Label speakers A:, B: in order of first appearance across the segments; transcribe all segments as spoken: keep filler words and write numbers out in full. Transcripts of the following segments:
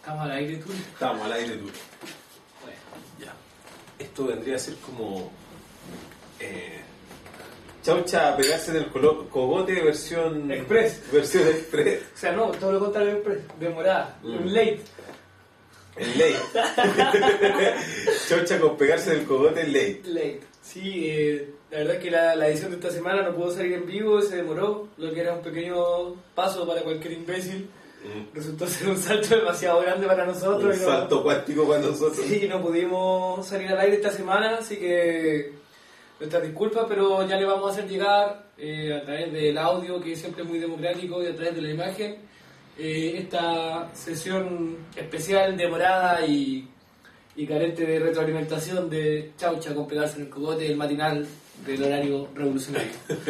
A: Estamos al aire, tú.
B: Estamos al aire, tú.
A: Bueno.
B: Ya. Esto vendría a ser como... Eh, Chaucha a pegarse en el colo- cogote versión...
A: Express.
B: Versión express.
A: O sea, no, todo lo contrario de express. Demorada.
B: Mm.
A: Un late.
B: El late. Chaucha con pegarse en el cogote en late.
A: Late. Sí, eh, la verdad es que la, la edición de esta semana no pudo salir en vivo, se demoró, lo que era un pequeño paso para cualquier imbécil.
B: Mm.
A: Resultó ser un salto demasiado grande para nosotros.
B: Un
A: y no-
B: salto cuántico para nosotros.
A: Sí, no pudimos salir al aire esta semana, así que nuestras disculpas, pero ya le vamos a hacer llegar eh, a través del audio, que siempre es muy democrático, y a través de la imagen, eh, esta sesión especial, demorada y, y carente de retroalimentación de Chaucha con pegarse en el cogote del matinal del horario revolucionario.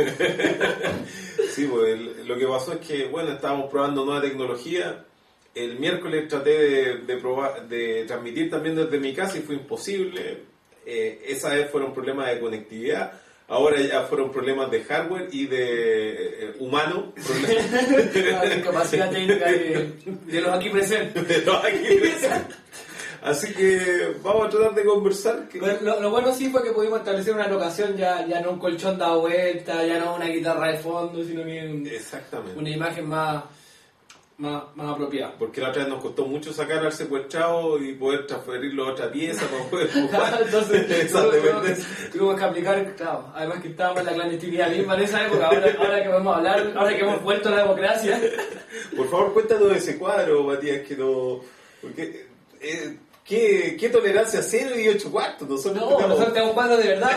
B: Sí, pues el- lo que pasó es que, bueno, estábamos probando nueva tecnología. El miércoles traté de, de probar, de transmitir también desde mi casa y fue imposible. Eh, esa vez fueron problemas de conectividad. Ahora ya fueron problemas de hardware y de eh, humano.
A: La incapacidad técnica de, de los aquí presentes.
B: De los aquí presentes. Así que vamos a tratar de conversar. Que...
A: Lo, lo- lo bueno sí fue que pudimos establecer una locación, ya, ya no un colchón dado vuelta, ya no una guitarra de fondo, sino que un-
B: Exactamente.
A: una imagen más, más, más apropiada.
B: Porque la otra vez nos costó mucho sacar al secuestrado y poder transferirlo a otra pieza para poder jugar.
A: Entonces
B: Esa
A: tuvimos,
B: dependencia.
A: tuvimos que aplicar, claro, además que estábamos en la clandestinidad misma en esa época, ahora, ahora que podemos hablar, ahora que hemos vuelto a la democracia.
B: Por favor, cuéntanos de ese cuadro, Matías, que no... Porque, eh, ¿qué, ¿Qué tolerancia cero y ocho cuartos? Nosotros
A: No,
B: tenemos-
A: nosotros tenemos un cuadro de verdad.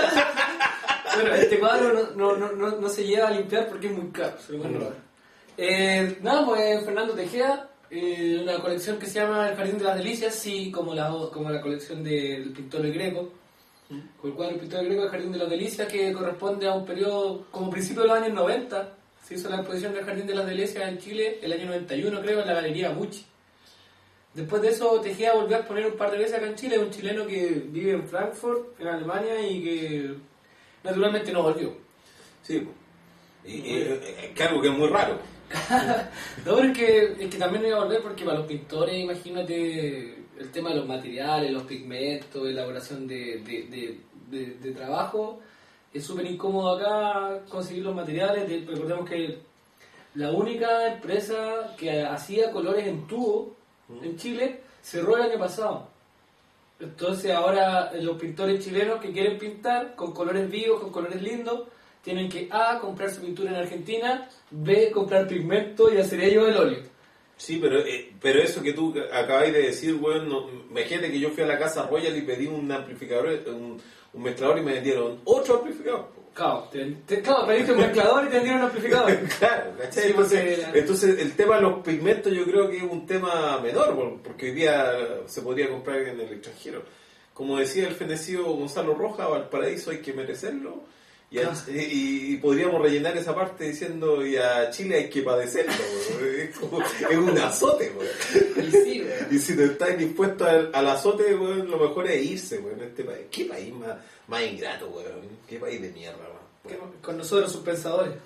A: Bueno, este cuadro no, no, no, no, no se lleva a limpiar porque es muy caro, se lo pueden robar. Eh, nada, pues Fernando Tejeda, eh, una colección que se llama El Jardín de las Delicias, sí, como la, como la colección del pintor El Greco, con el cuadro del pintor El Greco, El Jardín de las Delicias, que corresponde a un periodo como principio de los años noventa. Se hizo la exposición del Jardín de las Delicias en Chile el año noventa y uno, creo, en la Galería Gucci. Después de eso, Tejeda volvió a exponer un par de veces acá en Chile, un chileno que vive en Frankfurt, en Alemania, y que naturalmente no volvió.
B: Sí, pues. y, y, eh, que algo que es muy raro.
A: No, pero es que, es que también no iba a volver porque para los pintores, imagínate, el tema de los materiales, los pigmentos, elaboración de, de, de, de, de trabajo, es súper incómodo acá conseguir los materiales. De- recordemos que la única empresa que hacía colores en tubo en Chile cerró el año pasado. Entonces ahora los pintores chilenos que quieren pintar con colores vivos, con colores lindos, tienen que A, comprar su pintura en Argentina, B, comprar pigmento y hacer ellos el óleo.
B: Sí, pero eh, pero eso que tú acabáis de decir, weón, no, imagínate que yo fui a la casa Royal y pedí un amplificador, un, un mezclador y me vendieron otro amplificador.
A: Claro, te, te, claro, pediste un mezclador y te dieron un amplificador.
B: Claro, ¿cachai?
A: Sí,
B: entonces,
A: porque-
B: entonces el tema de los pigmentos yo creo que es un tema menor, por- porque hoy día se podría comprar en el extranjero. Como decía el fenecido Gonzalo Rojas, Valparaíso hay que merecerlo, y, a-
A: Ah.
B: y- y podríamos rellenar esa parte diciendo, y a Chile hay que padecerlo, weón. es, como, es un azote, weón.
A: Y sí, güey.
B: Y si no estáis dispuestos al, al azote, weón, lo mejor es irse, weón, a este país. ¿Qué país más, más ingrato, weón? ¿Qué país de mierda, weón?
A: Con nosotros sus pensadores.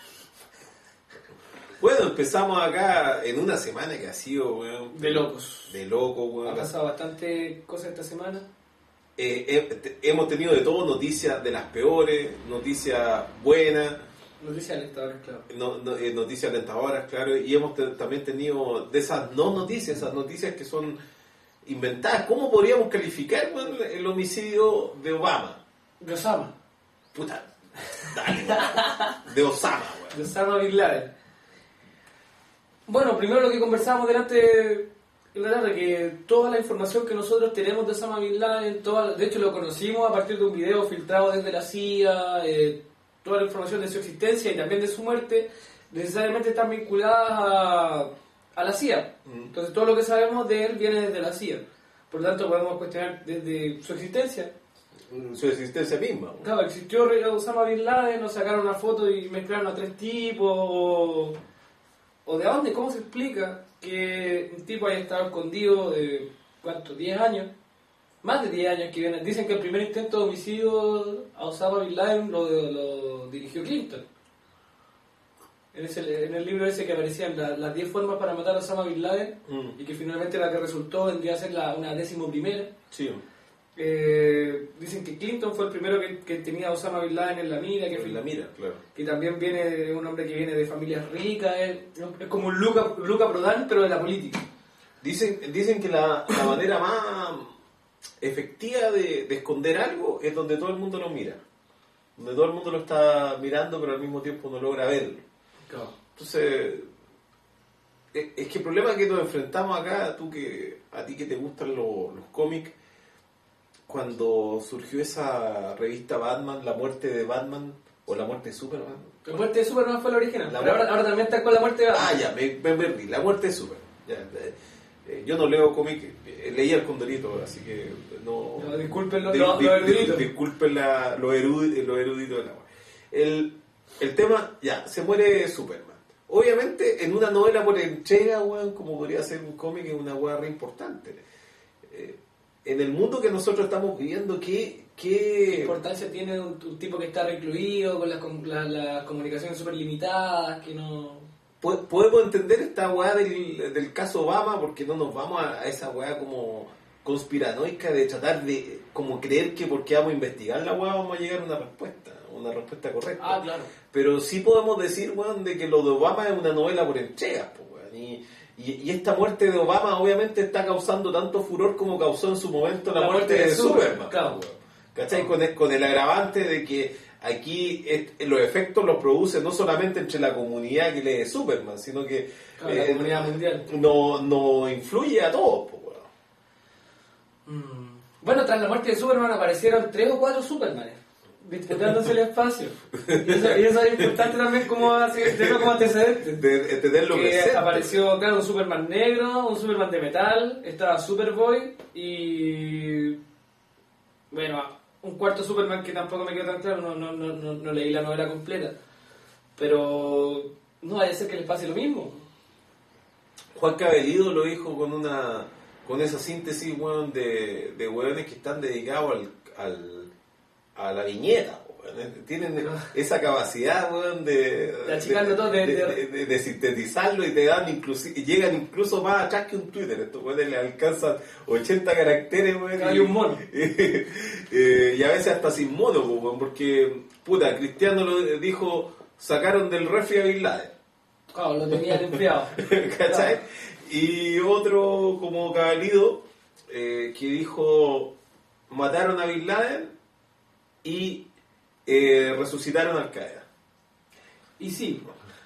B: Bueno, empezamos acá en una semana que ha sido, weón,
A: De locos.
B: de loco,
A: Ha
B: weón.
A: pasado bastante cosas esta semana.
B: Eh, eh, te- hemos tenido de todo, noticias de las peores, noticias buenas,
A: Noticias alentadoras, claro.
B: no, no, eh, noticias alentadoras, claro, y hemos te- también tenido de esas no noticias, esas noticias que son inventadas. ¿Cómo podríamos calificar, weón, el homicidio de Obama?
A: De Osama.
B: Puta, dale, weón. De Osama, weón.
A: De Osama Bin Laden. Bueno, primero lo que conversábamos delante en la tarde, que toda la información que nosotros tenemos de Osama Bin Laden, toda, de hecho lo conocimos a partir de un video filtrado desde la C I A, eh, toda la información de su existencia y también de su muerte, necesariamente están vinculadas a, a la C I A.
B: Mm.
A: Entonces todo lo que sabemos de él viene desde la C I A. Por lo tanto podemos cuestionar desde su existencia.
B: Su existencia misma, weón.
A: Claro, existió Osama Bin Laden, nos sacaron una foto y mezclaron a tres tipos, o, o de dónde, cómo se explica que un tipo haya estado escondido de, ¿cuánto? diez años, más de diez años que vienen. Dicen que el primer intento de homicidio a Osama Bin Laden lo, lo dirigió Clinton. En, ese, en el libro ese que aparecían la, las diez formas para matar a Osama Bin Laden, mm. y que finalmente la que resultó vendría a ser la, una décimo primera.
B: Sí.
A: Eh, dicen que Clinton fue el primero que, que tenía a Osama Bin Laden en la mira, que,
B: en la mira, claro.
A: Que también viene de un hombre que viene de familias ricas, es, es como un Luca, Luca Prodan, pero de la política.
B: Dicen, dicen que la, la manera más efectiva de, de esconder algo es donde todo el mundo lo mira, donde todo el mundo lo está mirando pero al mismo tiempo no logra verlo.
A: Claro.
B: Entonces, es, es que el problema que nos enfrentamos acá, tú que a ti que te gustan los, los cómics, cuando surgió esa revista Batman, La muerte de Batman o La muerte de Superman.
A: La muerte de Superman fue la original,
B: la
A: pero ahora, ahora también está con La muerte de Batman.
B: Ah, ya, me, me perdí, La muerte de Superman. Ya, eh, yo no leo cómics, eh, leía El Condorito, así que no...
A: no disculpen los
B: di,
A: lo,
B: di,
A: lo eruditos.
B: Di, disculpen la, lo, erudito, lo erudito de la wea. El, el tema, ya, se muere Superman. Obviamente, en una novela por entrega, weón, como podría ser un cómic, es una weá re importante. Eh, en el mundo que nosotros estamos viviendo, ¿qué, qué...
A: ¿qué importancia tiene un, un tipo que está recluido, con las la, la comunicaciones súper limitadas, que no...
B: Podemos entender esta weá del, del caso Obama, porque no nos vamos a, a esa weá como conspiranoica de tratar de como creer que porque vamos a investigar la weá vamos a llegar a una respuesta, una respuesta correcta.
A: Ah, claro.
B: Pero sí podemos decir, weón, de que lo de Obama es una novela por entregas, pues, weón, y... Y, y esta muerte de Obama obviamente está causando tanto furor como causó en su momento la, la muerte, muerte de, de Superman.
A: Claro.
B: ¿Cachai? Con el, con el agravante de que aquí es, los efectos los produce no solamente entre la comunidad que lee Superman, sino que
A: claro, eh, la comunidad mundial.
B: No, no influye a todos. Pues,
A: bueno. Mm. bueno, tras la muerte de Superman aparecieron tres o cuatro Supermanes disputándose el espacio. Y eso, y eso es importante también como, así, como antecedente.
B: De, de tenerlo
A: que
B: presente.
A: Apareció, claro, un Superman negro, un Superman de metal, estaba Superboy y... bueno, un cuarto Superman que tampoco me quedó tan claro, no, no, no, no, no leí la novela completa. Pero no vaya a ser que les pase lo mismo.
B: Juan Cabellido lo dijo con una con esa síntesis, weón, de, de weones que están dedicados al... al a la viñeta, weón. Tienen esa capacidad, weón, de,
A: de achicarlo todo, de,
B: de, de, de, de sintetizarlo y te dan incluso, llegan incluso más atrás que un Twitter. Estos weones le alcanzan ochenta caracteres, weón.
A: Hay un mono.
B: Y, eh, y a veces hasta sin mono, weón, porque, puta, Cristiano lo dijo, sacaron del refri a Bin Laden.
A: Claro, lo tenían enfriado.
B: ¿Cachai? Claro. Y otro como Cabalido, eh, que dijo, mataron a Bin Laden y eh, resucitaron a Al Qaeda.
A: Y sí,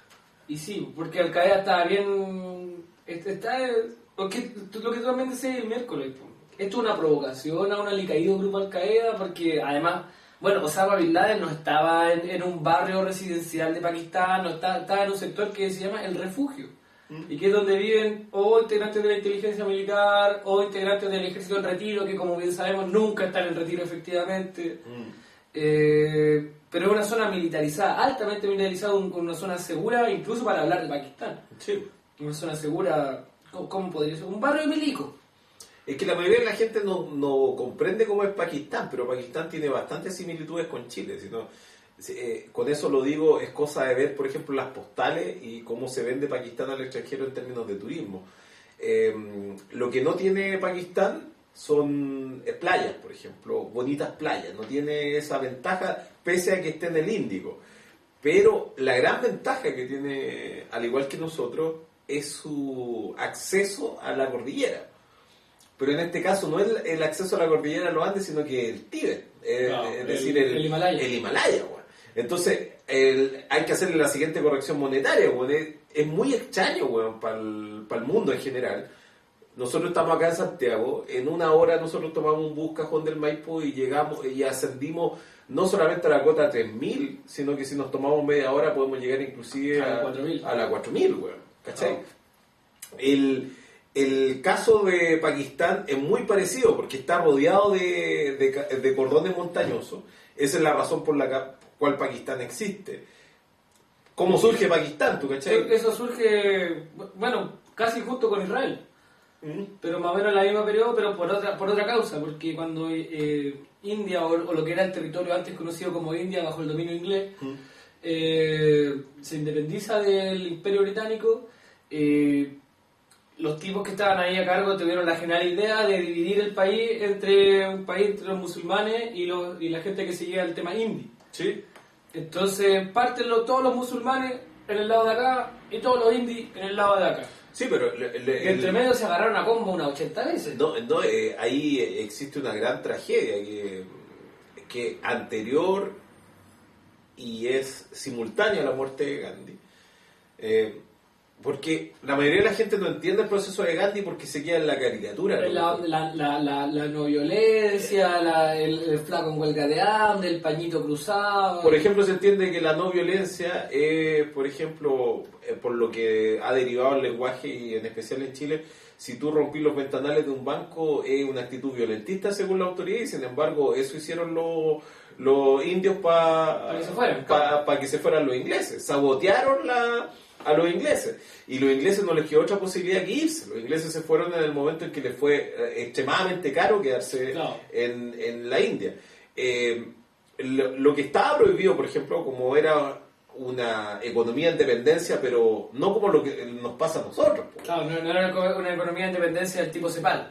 A: y sí, porque Al Qaeda está bien, está, porque lo que tú también decías el miércoles, esto es una provocación a un alicaído grupo Al Qaeda, porque además, bueno, Osama Bin Laden no estaba en, en un barrio residencial de Pakistán, no estaba, estaba en un sector que se llama El Refugio, ¿Mm? y que es donde viven o integrantes de la inteligencia militar o integrantes del ejército en retiro, que como bien sabemos nunca están en retiro efectivamente. ¿Mm? Eh, pero es una zona militarizada, altamente militarizada, una zona segura incluso para hablar de Pakistán.
B: Sí.
A: Una zona segura, ¿cómo podría ser? Un barrio de milicos.
B: Es que la mayoría de la gente no, no comprende cómo es Pakistán, pero Pakistán tiene bastantes similitudes con Chile. Sino, eh, con eso lo digo, es cosa de ver, por ejemplo, las postales y cómo se vende Pakistán al extranjero en términos de turismo. Eh, lo que no tiene Pakistán son playas, por ejemplo, bonitas playas, no tiene esa ventaja pese a que esté en el Índico, pero la gran ventaja que tiene, al igual que nosotros, es su acceso a la cordillera, pero en este caso no es el acceso a la cordillera de los Andes, sino que el Tíbet, eh, no, es decir, el, el Himalaya, el Himalaya bueno. Entonces el, hay que hacerle la siguiente corrección monetaria, bueno. es, es muy extraño bueno, para el, para el mundo en general. Nosotros estamos acá en Santiago, en una hora nosotros tomamos un bus Cajón del Maipo y llegamos y ascendimos no solamente a la cota tres mil, sino que si nos tomamos media hora podemos llegar inclusive a, a la cuatro mil, weón, ¿cachai? Oh. El, el caso de Pakistán es muy parecido porque está rodeado de, de, de cordones montañosos. Esa es la razón por la cual Pakistán existe. ¿Cómo surge Pakistán, tú, cachai?
A: Eso surge, bueno, casi justo con Israel. Pero más o menos en la misma periodo, pero por otra por otra causa, porque cuando eh, India, o, o lo que era el territorio antes conocido como India bajo el dominio inglés, mm. eh, se independiza del Imperio Británico, eh, los tipos que estaban ahí a cargo tuvieron la genial idea de dividir el país entre un país entre los musulmanes y, los, y la gente que seguía el tema hindi.
B: Sí.
A: Entonces parten los, todos los musulmanes en el lado de acá y todos los indios en el lado de acá.
B: Sí, pero... Le, le,
A: y entre medio se agarraron a combo unas ochenta veces.
B: No, no eh, ahí existe una gran tragedia que, que anterior y es simultánea a la muerte de Gandhi. Eh, porque la mayoría de la gente no entiende el proceso de Gandhi porque se queda en la caricatura.
A: La, la, la, la, la no violencia, la, el, el flaco en huelga de hambre, el pañito cruzado.
B: Por ejemplo, se entiende que la no violencia, eh, por ejemplo, eh, por lo que ha derivado el lenguaje y en especial en Chile, si tú rompís los ventanales de un banco es una actitud violentista según la autoridad y sin embargo eso hicieron los, los indios para
A: pa que se fueran,
B: pa, pa que se fueran los ingleses. Sabotearon la... a los ingleses, y los ingleses no les quedó otra posibilidad que irse. Los ingleses se fueron en el momento en que les fue eh, extremadamente caro quedarse
A: no.
B: en, en la India. Eh, lo, lo que estaba prohibido, por ejemplo, como era una economía de independencia, pero no como lo que nos pasa a nosotros.
A: Claro, no, no era una economía de independencia del tipo CEPAL.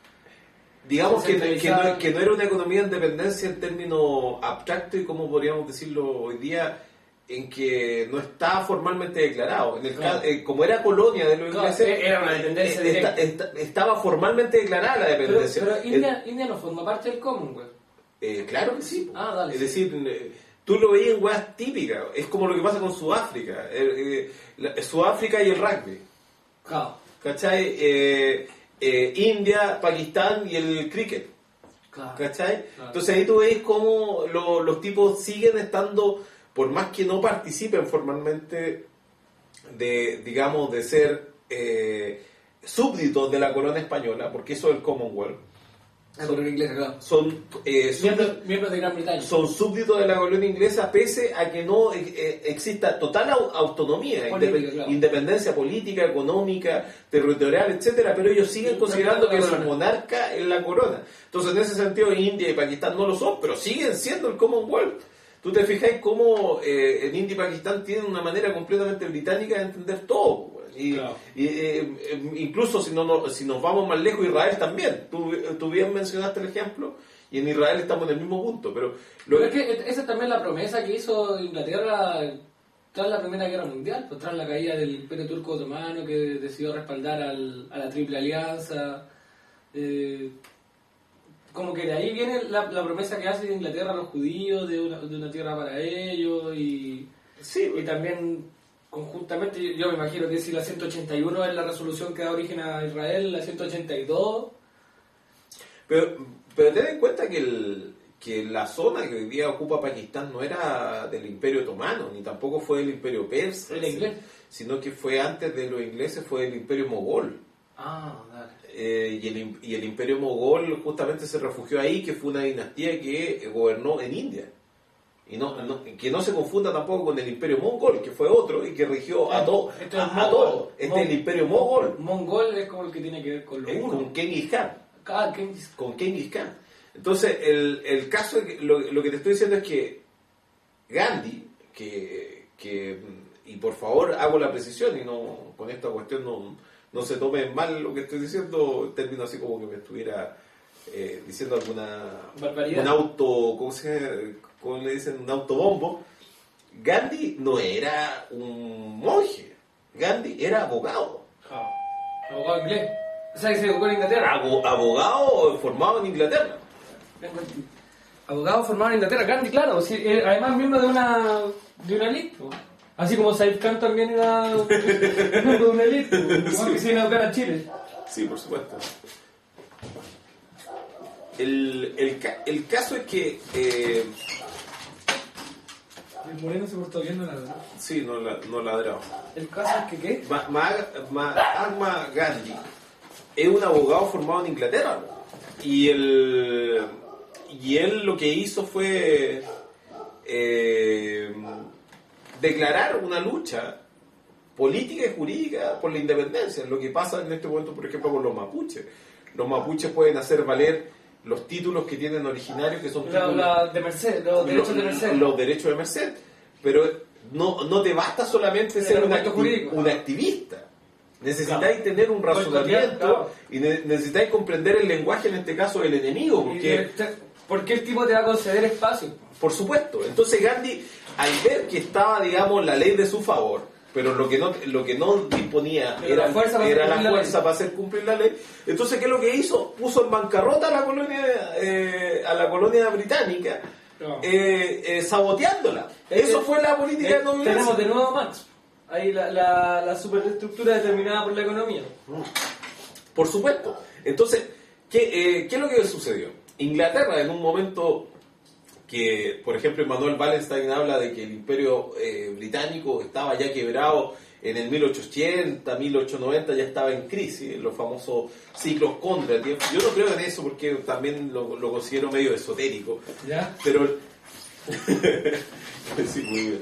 B: Digamos que, que, no, que no era una economía de independencia en términos abstractos y como podríamos decirlo hoy día, en que no estaba formalmente declarado. En el
A: claro.
B: caso, eh, como era colonia de los ingleses,
A: claro, era una dependencia
B: eh, esta, esta, estaba formalmente declarada la dependencia.
A: Pero, pero India, el, India no forma parte del Commonwealth.
B: Eh, claro que sí.
A: Ah, dale.
B: Es decir, eh, tú lo veías en weas típicas. Es como lo que pasa con Sudáfrica. Eh, eh, la, Sudáfrica y el rugby.
A: Claro.
B: ¿Cachai? Eh, eh, India, Pakistán y el cricket.
A: Claro.
B: ¿Cachai?
A: Claro.
B: Entonces ahí tú ves cómo lo, los tipos siguen estando... por más que no participen formalmente de, digamos, de ser eh, súbditos de la corona española, porque eso es el Commonwealth,
A: La colonia inglesa, claro.
B: son, eh,
A: miembros,
B: súbditos,
A: miembros de Gran Bretaña.
B: son súbditos de la colonia inglesa pese a que no eh, exista total au- autonomía,
A: Política,
B: independ-
A: claro.
B: independencia política, económica, territorial, etcétera, pero ellos siguen
A: Sí,
B: considerando
A: no,
B: que
A: no,
B: su
A: no.
B: monarca es la corona. Entonces, en ese sentido, India y Pakistán no lo son, pero siguen siendo el Commonwealth. Tú te fijas cómo eh, en India y Pakistán tienen una manera completamente británica de entender todo. Y,
A: claro.
B: y eh, eh, incluso si, no, no, si nos vamos más lejos, Israel también. Tú, tú bien mencionaste el ejemplo, y en Israel estamos en el mismo punto. Pero, lo
A: pero es que esa es también la promesa que hizo Inglaterra tras la Primera Guerra Mundial, pues tras la caída del Imperio Turco Otomano, que decidió respaldar al, a la Triple Alianza. Eh, como que de ahí viene la, la promesa que hace Inglaterra a los judíos de una, de una tierra para ellos y,
B: sí,
A: y también conjuntamente yo, yo me imagino que si la ciento ochenta y uno es la resolución que da origen a Israel, la ciento ochenta y dos
B: pero, pero ten en cuenta que, el, que la zona que hoy día ocupa Pakistán no era del Imperio Otomano, ni tampoco fue del Imperio Persa,
A: ¿El inglés?
B: sino que fue antes de los ingleses, fue del Imperio Mogol.
A: Ah, dale.
B: Eh, y, el, y el Imperio Mogol justamente se refugió ahí, que fue una dinastía que gobernó en India. Y no, no, que no se confunda tampoco con el Imperio Mongol, que fue otro y que rigió a todo.
A: Esto es
B: a, a
A: Mogol.
B: todo. Este
A: Mon-
B: es el Imperio Mogol.
A: Mongol es como el que tiene que ver con lo
B: eh,
A: uno.
B: con Genghis Khan.
A: Ah, Genghis.
B: Con Genghis Khan. Entonces, el, el caso, es que, lo, lo que te estoy diciendo es que Gandhi, que, que, y por favor hago la precisión y no con esta cuestión no, no se tome mal lo que estoy diciendo, en términos así como que me estuviera eh, diciendo alguna...
A: Barbaridad.
B: Un auto, ¿cómo, se, ¿cómo le dicen? Un autobombo. Gandhi no era un monje, Gandhi era abogado.
A: Ah, abogado inglés. O sea, que se educó en Inglaterra.
B: Abo- abogado formado en Inglaterra.
A: Abogado formado en Inglaterra, Gandhi, claro. Sí, eh, además miembro de una de una elite. po. Así como Saif Khan también era miembro de una elite. po. Igual que se viene a educar a Chile.
B: Sí, por supuesto. El, el, ca- el caso es que... Eh,
A: El moreno se portó bien, no la verdad.
B: sí, no, la, no ladrado.
A: El caso es que, ¿qué?
B: Ma- Ma- Mahatma Gandhi es un abogado formado en Inglaterra. Y él, y él lo que hizo fue eh, declarar una lucha política y jurídica por la independencia. Lo que pasa en este momento, por ejemplo, con los mapuches. Los mapuches pueden hacer valer los títulos que tienen originarios, que son
A: La,
B: títulos,
A: la de Merced, los derechos
B: los,
A: de Merced.
B: los derechos de Merced. Pero no, no te basta solamente
A: El
B: ser un,
A: argumento
B: acti-
A: jurídico.
B: un activista. Necesitáis
A: Claro.
B: tener un razonamiento
A: Claro.
B: y ne- necesitáis comprender el lenguaje, en este caso, del enemigo. Porque,
A: ¿Por qué el tipo te va a conceder espacio?
B: por supuesto, entonces Gandhi, al ver que estaba, digamos, la ley de su favor, pero lo que no, lo que no disponía
A: Pero
B: era
A: la fuerza para
B: era
A: hacer
B: la
A: cumplir la
B: fuerza
A: ley.
B: para hacer cumplir la ley, entonces ¿qué es lo que hizo? Puso en bancarrota a la colonia, eh, a la colonia británica,
A: No.
B: eh, eh, saboteándola.
A: Es
B: Eso
A: que-
B: fue la política
A: Eh,
B: de nobleza.
A: tenemos de nuevo a Marx. Ahí la, la, la superestructura determinada por la economía.
B: Por supuesto. Entonces, ¿qué, eh, ¿qué es lo que sucedió? Inglaterra, en un momento que, por ejemplo, Emmanuel Wallenstein habla de que el imperio eh, británico estaba ya quebrado en el mil ochocientos ochenta, mil ochocientos noventa, ya estaba en crisis, los famosos ciclos Kondratiev. Yo no creo en eso porque también lo, lo considero medio esotérico.
A: ¿Ya?
B: Pero... sí, muy bien.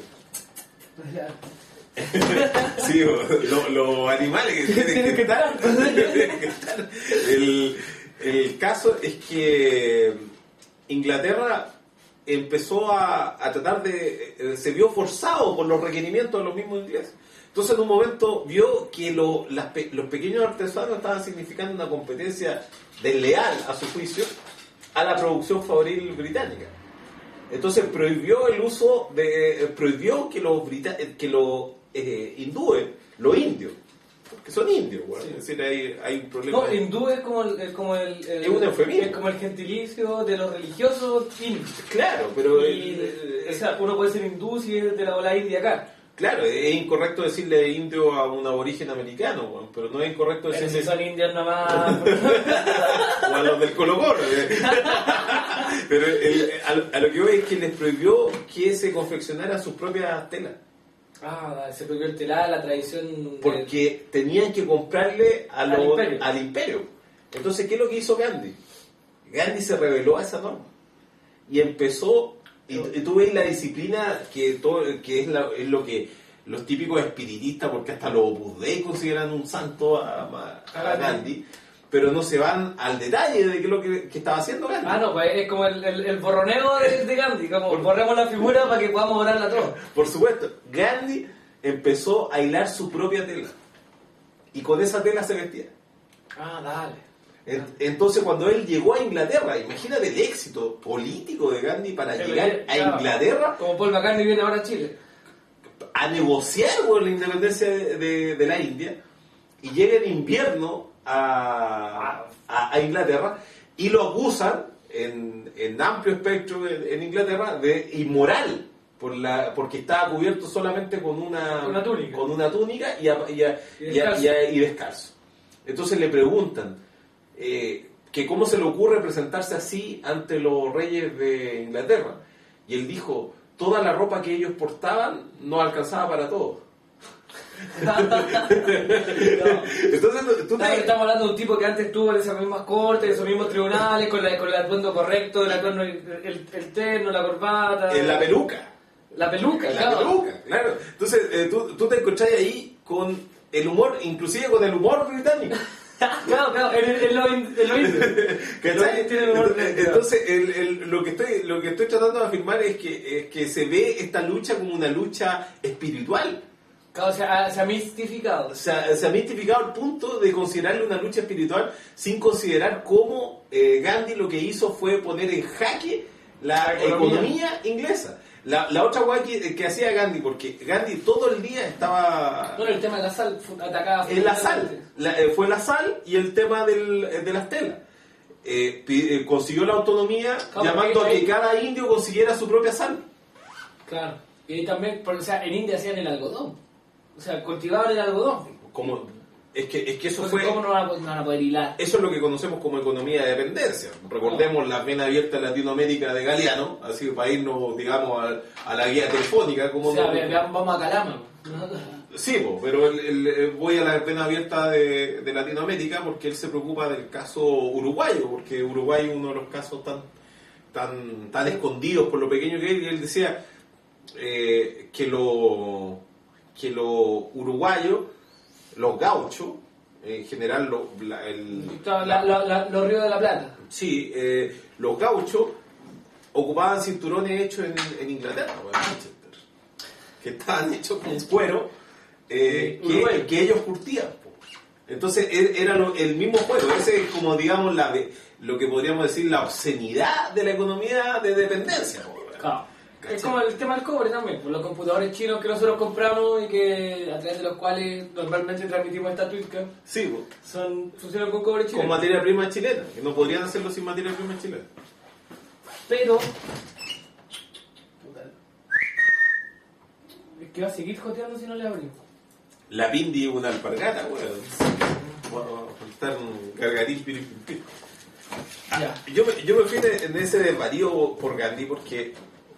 B: Sí, los lo animales que tienen que estar. Tienen que estar. El, el caso es que Inglaterra empezó a, a tratar de... eh, se vio forzado por los requerimientos de los mismos ingleses. Entonces en un momento vio que lo, las pe- los pequeños artesanos estaban significando una competencia desleal, a su juicio, a la producción fabril británica. Entonces prohibió el uso de... prohibió que los, brita- que los eh, hindúes, los indios, porque son indios, bueno,
A: Sí.
B: es decir, hay, hay un problema.
A: No,
B: ahí.
A: hindú es como el, el- como el, el-
B: Es un eufemismo.
A: es como el gentilicio de los religiosos indios.
B: Claro, pero...
A: Y,
B: eh,
A: o sea, uno puede ser hindú si es de la bola india acá.
B: Claro, es incorrecto decirle indio a un aborigen americano, bueno, pero no es incorrecto
A: Pero
B: decirle
A: si son indios nomás.
B: o a los del Colo Colo. ¿eh? Pero el- a, lo, a lo que voy es que les prohibió que se confeccionaran sus propias telas,
A: Ah, se prohibió el telar, la tradición. de-
B: porque tenían que comprarle a
A: Al
B: lo-
A: imperio.
B: al imperio. Entonces, ¿qué es lo que hizo Gandhi? Gandhi se rebeló a esa norma y empezó... Y, y tú ves la disciplina que todo que es, la- es lo que los típicos espiritistas, porque hasta los Opus Dei consideran un santo a, a- a Gandhi, pero no se van al detalle de qué es lo que, que estaba haciendo Gandhi.
A: Ah, no, pues es como el, el, el borroneo de, de Gandhi, como
B: Por-
A: borremos la figura para que podamos borrarla todo.
B: Por supuesto, Gandhi empezó a hilar su propia tela y con esa tela se vestía.
A: Ah, dale.
B: En- Entonces, cuando él llegó a Inglaterra, imagínate el éxito político de Gandhi para
A: Pero
B: llegar
A: ya-
B: a
A: claro,
B: Inglaterra
A: Como Paul McCartney viene ahora a Chile.
B: a negociar con la independencia de, de- de la India y llega en invierno a, a- a Inglaterra y lo acusan en, en amplio espectro en, en Inglaterra de inmoral por la, porque estaba cubierto solamente con una,
A: Una túnica.
B: con una túnica y, a- y, a-
A: Y
B: y a-
A: descalzo.
B: y a- y descalzo. Entonces le preguntan eh, que cómo se le ocurre presentarse así ante los reyes de Inglaterra. Y él dijo, toda la ropa que ellos portaban no alcanzaba para todos.
A: No.
B: Entonces tú
A: Estamos,
B: te...
A: estamos hablando de un tipo que antes estuvo en esas mismas cortes, en esos mismos tribunales, con, la, con el atuendo correcto, el, atuendo, el, el terno, la corbata.
B: En la peluca.
A: La peluca,
B: En la
A: claro.
B: peluca, claro. Entonces eh, tú, tú te encontrás ahí con el humor, inclusive con el humor británico.
A: Claro, claro, en, en lo, in- en lo indio.
B: ¿Cachai?
A: Tiene el humor
B: Entonces,
A: británico.
B: entonces, el- el- lo, que estoy, lo que estoy tratando de afirmar es que, es que se ve esta lucha como una lucha espiritual.
A: Claro, se ha, se ha mistificado.
B: O sea, se ha mistificado al punto de considerarle una lucha espiritual sin considerar cómo eh, Gandhi lo que hizo fue poner en jaque la,
A: La economía.
B: economía inglesa. La, la otra guay que, que hacía Gandhi, porque Gandhi todo el día estaba
A: Bueno, el tema de la sal fu- atacaba
B: en la
A: fundamentalmente.
B: sal. La- eh, fue la sal y el tema del, eh, de las telas. Eh, pi- eh, consiguió la autonomía
A: Claro,
B: llamando a
A: porque
B: que
A: ahí-
B: cada indio consiguiera su propia sal.
A: Claro. Y ahí también, porque, o sea, en India hacían el algodón. O sea, cultivaban el algodón.
B: Como, es, que, es que eso
A: Entonces,
B: fue...
A: ¿cómo no van, a, po- no van a poder hilar?
B: Eso es lo que conocemos como economía de dependencia. Recordemos la vena abierta en Latinoamérica de Galeano, así para irnos, digamos, a, a la guía telefónica. Como
A: O sea,
B: no-
A: ve- veamos, vamos a Calama.
B: Sí, po, pero el- el- el- voy a la vena abierta de, de Latinoamérica porque él se preocupa del caso uruguayo, porque Uruguay es uno de los casos tan, tan, tan escondidos por lo pequeño que es, y él decía eh, que lo que los uruguayos, los gauchos, en general lo- la- el,
A: Claro, la- la- la- los ríos de la Plata.
B: sí, eh, los gauchos ocupaban cinturones hechos en, en Inglaterra o en Manchester. que estaban hechos con cuero eh, que, que ellos curtían. Entonces era lo, el mismo juego. Ese es como, digamos, la, lo que podríamos decir la obscenidad de la economía de dependencia.
A: Claro. Es como el tema del cobre también, por los computadores chinos que nosotros compramos y que a través de los cuales normalmente transmitimos esta Twitchcam.
B: Sí, pues.
A: Son, funcionan con cobre chileno.
B: Con materia prima chilena, que no podrían hacerlo sin materia prima chilena.
A: Pero... es que va a seguir joteando si no le abrimos.
B: La Pindi es una alpargata, weón. Bueno, faltar un gargarín piripipí. Ah, yo, me, yo me fui en ese desvarío por Gandhi porque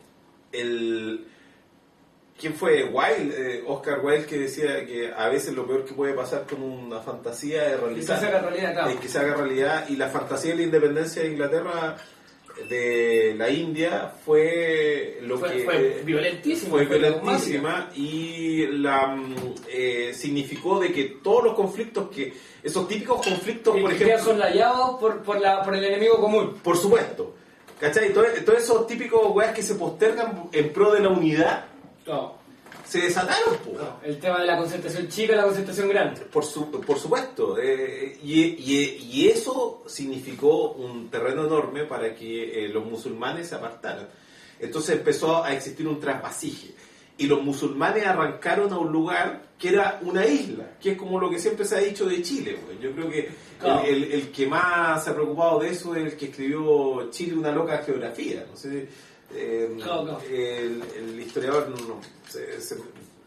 B: el... ¿Quién fue? Wilde, eh, Oscar Wilde, que decía que a veces lo peor que puede pasar con una fantasía es realizar.
A: Que se haga realidad, claro.
B: Es que se haga realidad. Y la fantasía de la independencia de Inglaterra, de la India, fue lo
A: fue,
B: que...
A: Fue violentísima.
B: Fue violentísima y la eh, significó de que todos los conflictos que... Esos típicos conflictos,
A: y
B: por
A: que
B: ejemplo...
A: quedan soslayados por, por, la, por el enemigo común.
B: Por supuesto. ¿Cachai? Todos todo esos típicos weas que se postergan en pro de la unidad...
A: No.
B: Se desataron, pues.
A: No, el tema de la concentración chica y la concentración grande.
B: Por, su, por supuesto. Eh, y, y, y eso significó un terreno enorme para que eh, los musulmanes se apartaran. Entonces empezó a existir un trasvasije. Y los musulmanes arrancaron a un lugar que era una isla, que es como lo que siempre se ha dicho de Chile. Pues. Yo creo que claro. el, el, el que más se ha preocupado de eso es el que escribió Chile, una loca geografía. No sé. Eh,
A: no, no.
B: El, el historiador no, no se, se,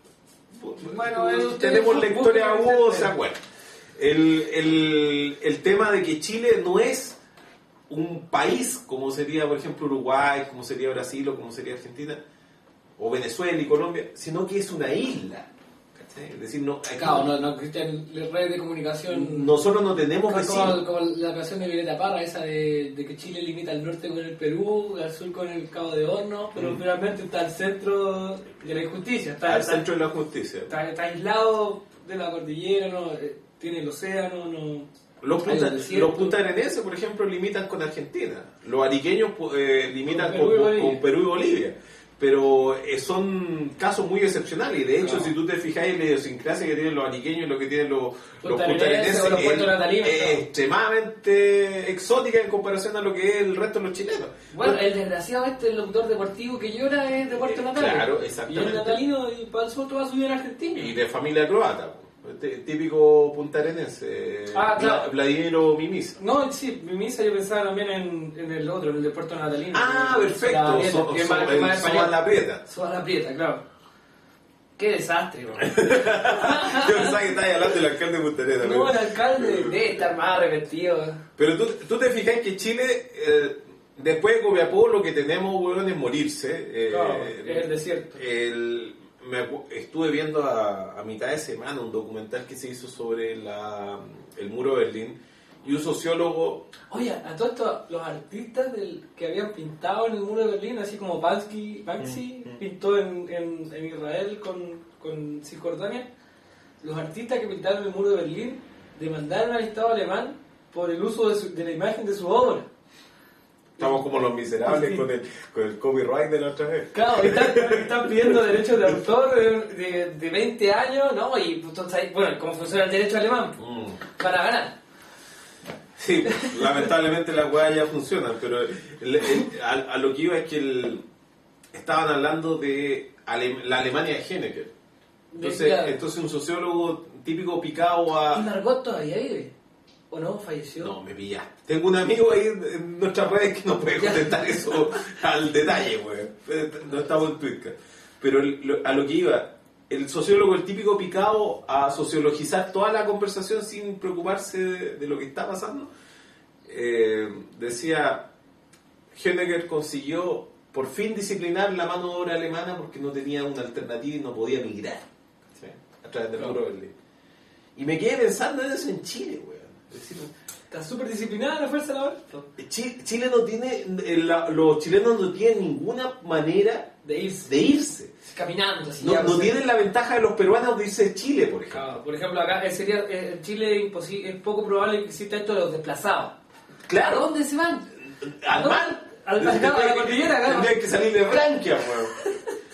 A: bueno, el,
B: tenemos lectores agudos, se acuerdan. El, el, el tema de que Chile no es un país como sería, por ejemplo, Uruguay, como sería Brasil o como sería Argentina o Venezuela y Colombia, sino que es una isla. Es decir, no, aquí,
A: claro, no, no existen redes de comunicación.
B: Nosotros no tenemos vecinos.
A: Como, como la canción de Violeta Parra, esa de, de que Chile limita al norte con el Perú, al sur con el Cabo de Hornos, pero mm. realmente está al centro de la injusticia. Está
B: al
A: está,
B: centro de la justicia.
A: Está, está aislado de la cordillera, no tiene el océano, no.
B: Los, punta, los puntarenenses, por ejemplo, limitan con Argentina. Los ariqueños eh, limitan con Perú, con, con Perú y Bolivia. Pero eh, son casos muy excepcionales y de hecho, no. si tú te fijas en la idiosincrasia que tienen los ariqueños y lo que tienen los, los puntarenenses
A: los
B: es,
A: natalinos,
B: es
A: no.
B: extremadamente exótica en comparación a lo que es el resto de los chilenos.
A: Bueno, Pero, el desgraciado este, el locutor deportivo que llora es de Puerto Natal.
B: Claro, exactamente.
A: Y el natalino y para el sur va a subir en Argentina.
B: Y de familia croata. Típico puntarenense,
A: ah, claro.
B: Vladimiro Mimisa.
A: No, sí, Mimisa yo pensaba también en, en el otro, en el de Puerto Natalino.
B: Ah, perfecto, Soba la Prieta.
A: Soba la Prieta, claro. Qué desastre, bro.
B: Yo pensaba que estabas hablando del alcalde de Punta Arenas.
A: No, el alcalde debe estar más arrepentido.
B: Pero tú, tú te fijas que Chile, eh, después de Copiapó, lo que tenemos, weón, es morirse. Eh,
A: claro, es el desierto.
B: El... Me estuve viendo a, a mitad de semana un documental que se hizo sobre la, el muro de Berlín y un sociólogo...
A: Oye, a todos esto, los artistas del, que habían pintado en el muro de Berlín, así como Banksy, Banksy mm, mm. pintó en, en, en Israel con, con Cisjordania, los artistas que pintaron el muro de Berlín demandaron al Estado alemán por el uso de, su, de la imagen de su obra.
B: Estamos como los miserables sí. con, el, con el copyright de la otra vez.
A: Claro, están, están pidiendo derechos de autor de, de, de veinte años, ¿no? Y entonces, bueno, ¿cómo funciona el derecho alemán? Mm. Para ganar.
B: Sí, lamentablemente las weas ya funcionan, pero el, el, a, a lo que iba es que el, estaban hablando de Ale, la Alemania de Honecker. Entonces, claro. entonces un sociólogo típico picado a...
A: ¿Y Margot todavía vive? ¿O no? ¿Falleció?
B: No, me pillaste. Tengo un amigo ahí en nuestras redes que nos puede contestar eso al detalle, güey. No estamos en Twitter. Pero a lo que iba, el sociólogo, el típico picado a sociologizar toda la conversación sin preocuparse de, de lo que está pasando, eh, decía, Honecker consiguió por fin disciplinar la mano de obra alemana porque no tenía una alternativa y no podía migrar, ¿sí? A través del muro de Berlín. Y me quedé pensando en eso en Chile, güey. Decir,
A: está súper disciplinada la fuerza laboral.
B: Chile, Chile no tiene, la, los chilenos no tienen ninguna manera
A: de irse,
B: de irse.
A: caminando. Así
B: no
A: ya,
B: no
A: pues,
B: tienen la ventaja de los peruanos de irse de Chile, por ejemplo.
A: Claro, por ejemplo, acá sería en Chile es, imposible, es poco probable que exista esto de los desplazados.
B: Claro.
A: ¿A dónde se van?
B: Al mar.
A: Al mar, a la cordillera, claro.
B: Tendrían que salir de Francia, weón.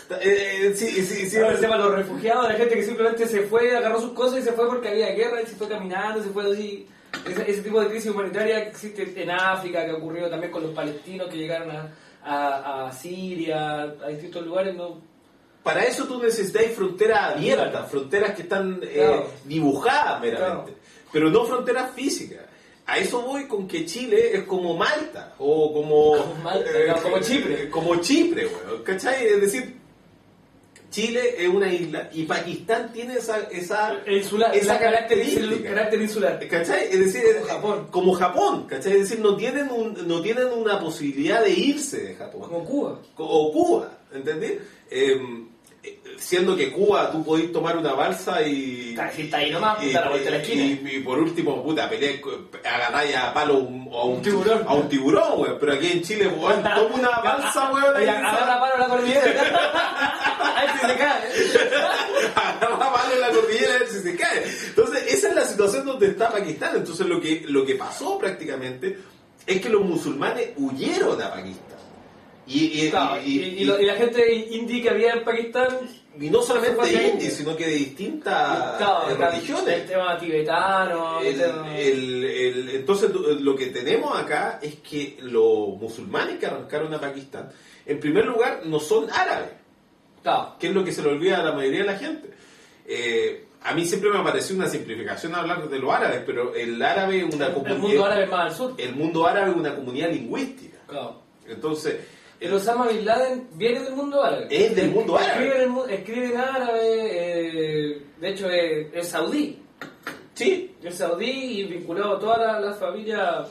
B: Eh, sí, sí, sí.
A: Ahora se llama los refugiados, la gente que simplemente se fue, agarró sus cosas y se fue porque había guerra y se fue caminando, se fue así. Ese, ese tipo de crisis humanitaria que existe en África, que ha ocurrido también con los palestinos que llegaron a, a, a Siria, a distintos lugares, ¿no?
B: Para eso tú necesitas fronteras abiertas, claro. Fronteras que están eh, claro. dibujadas meramente, claro. Pero no fronteras físicas. A eso voy con que Chile es como Malta, o como...
A: Como, Malta, eh, no, como Chipre.
B: Como Chipre, güey, ¿cachai? Es decir, Chile es una isla y Pakistán tiene esa, esa,
A: insular,
B: esa
A: la
B: característica.
A: El carácter insular.
B: ¿Cachai? Es decir, como Japón. Como Japón, ¿cachai? Es decir, no tienen, un, no tienen una posibilidad de irse de Japón.
A: Como Cuba.
B: O Cuba, ¿entendés? Eh, siendo que Cuba tú podés tomar una balsa y
A: está ahí nomás, puta, la vuelta de la esquina.
B: Y, y, y por último, puta, pelear, agarrar a palo un, a un,
A: un tiburón.
B: A un tiburón, güey. Pero aquí en Chile, güey, toma una balsa, güey.
A: Agarra palo en la cordillera. Ahí si se cae.
B: Agarra palo en la cordillera a ver si se cae. Entonces, esa es la situación donde está Pakistán. Entonces, lo que, lo que pasó prácticamente es que los musulmanes huyeron a Pakistán. Y, y,
A: claro,
B: y, y,
A: y, y, y la gente indie que había en Pakistán,
B: y no solamente de indie, sino que de distintas claro, religiones.
A: El tema tibetano.
B: El,
A: tema...
B: el, el, entonces lo que tenemos acá es que los musulmanes que arrancaron a Pakistán, en primer lugar, no son árabes,
A: claro.
B: Que es lo que se le olvida a la mayoría de la gente. Eh, a mí siempre me pareció una simplificación hablar de los árabes, pero el árabe es una comunidad...
A: El mundo árabe es más al sur.
B: El mundo árabe es una comunidad lingüística.
A: Claro.
B: Entonces...
A: El Osama Bin Laden viene del mundo árabe.
B: Es del mundo árabe.
A: Escribe en, escribe en árabe, eh, de hecho es, es saudí.
B: Sí.
A: Es saudí y vinculado a toda la, la familia,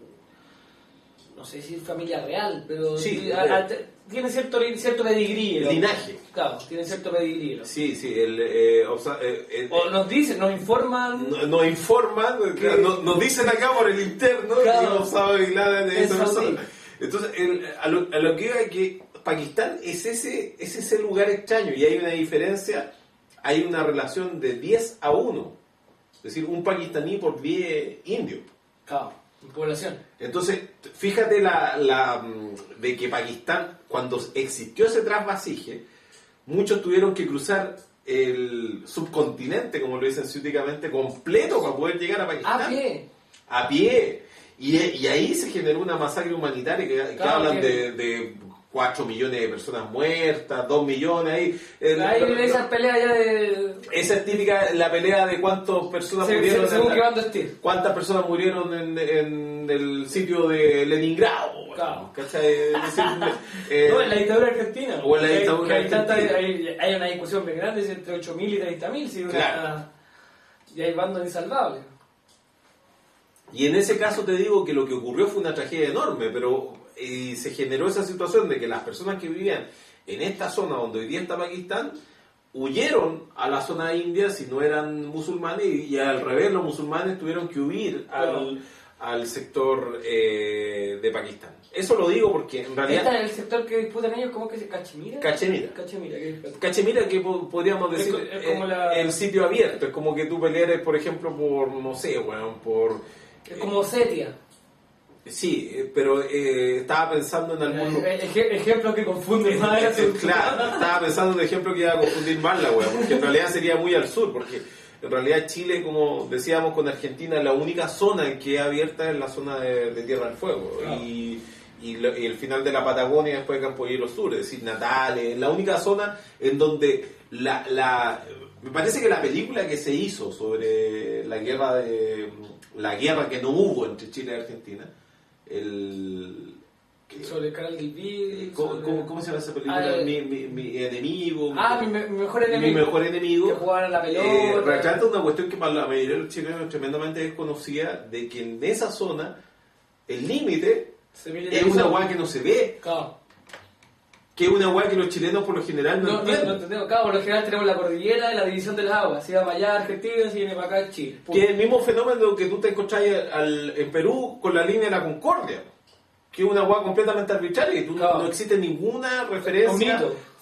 A: no sé si es familia real, pero
B: sí,
A: a, a, tiene cierto, cierto pedigrí.
B: El linaje.
A: Claro, tiene cierto pedigrí. ¿No?
B: Sí, sí. El, eh, o sea, eh, eh,
A: o nos dicen, nos informan.
B: No, nos informan, que, nos, nos dicen acá por el interno
A: claro,
B: que Osama Bin Laden es esa persona. Entonces, el, a, lo, a lo que iba es que Pakistán es ese, es ese lugar extraño y hay una diferencia, hay una relación de diez a uno. Es decir, un pakistaní por diez indios.
A: Claro, en población.
B: Entonces, fíjate la, la de que Pakistán, cuando existió ese trasvasije, muchos tuvieron que cruzar el subcontinente, como lo dicen científicamente, completo para poder llegar a Pakistán.
A: A pie.
B: A pie. Y, y ahí se generó una masacre humanitaria que, que claro, hablan que... de, de cuatro millones de personas muertas, dos millones ahí.
A: El, ahí el, esa pelea ya de...
B: Esa es típica, la pelea de cuántas personas
A: se,
B: murieron.
A: Se, según
B: en
A: la,
B: cuántas personas murieron en, en el sitio de Leningrado.
A: Claro.
B: ¿Cachai? Decir, eh,
A: no, en la dictadura argentina.
B: O en la dictadura
A: hay,
B: argentina.
A: Hay, hay, hay una discusión muy grande entre ocho mil y treinta mil. Si
B: claro.
A: Y hay bandos insalvables.
B: Y en ese caso te digo que lo que ocurrió fue una tragedia enorme, pero eh, se generó esa situación de que las personas que vivían en esta zona donde hoy día está Pakistán huyeron a la zona india si no eran musulmanes y, y al revés los musulmanes tuvieron que huir
A: claro.
B: al, al sector eh, de Pakistán. Eso lo digo porque en realidad...
A: ¿Este es el sector que disputan ellos? ¿Cómo que se Cachemira?
B: Cachemira.
A: Cachemira, ¿qué es?
B: Cachemira que podríamos decir
A: es, es como la...
B: el sitio abierto, es como que tú peleares por ejemplo por, no sé, bueno, por...
A: Es como Osetia.
B: Sí, pero eh, estaba pensando en algún...
A: Ej ejemplo que confunde más.
B: Claro, estaba pensando en un ejemplo que iba a confundir más la wea, porque en realidad sería muy al sur, porque en realidad Chile, como decíamos con Argentina, la única zona que es abierta es la zona de, de Tierra del Fuego. Claro. Y, y, lo, y el final de la Patagonia después de Campo Hielo Sur, es decir, Natales, la única zona en donde la... la me parece que la película que se hizo sobre la guerra de la guerra que no hubo entre Chile y Argentina, el
A: sobre el canal del vídeo,
B: ¿cómo, sobre... ¿cómo, ¿cómo se llama esa película? Ah, el... mi, mi, mi enemigo.
A: Ah, mi, mi mejor enemigo.
B: Mi mejor enemigo.
A: Que jugaban a la pelota.
B: Eh, retrata una cuestión que para la mayoría de los chilenos es tremendamente desconocida, de que en esa zona el límite es una hueá que no se ve.
A: Claro.
B: Que es una hueá que los chilenos por lo general no,
A: no
B: entienden.
A: No, no entendemos. Claro, por lo general tenemos la cordillera y la división de las aguas. Si va para allá Argentina, si viene para acá Chile.
B: Punto. Que es el mismo fenómeno que tú te encontrás al, en Perú con la línea de la Concordia. Que es una hueá completamente arbitraria y tú claro. no, no existe ninguna referencia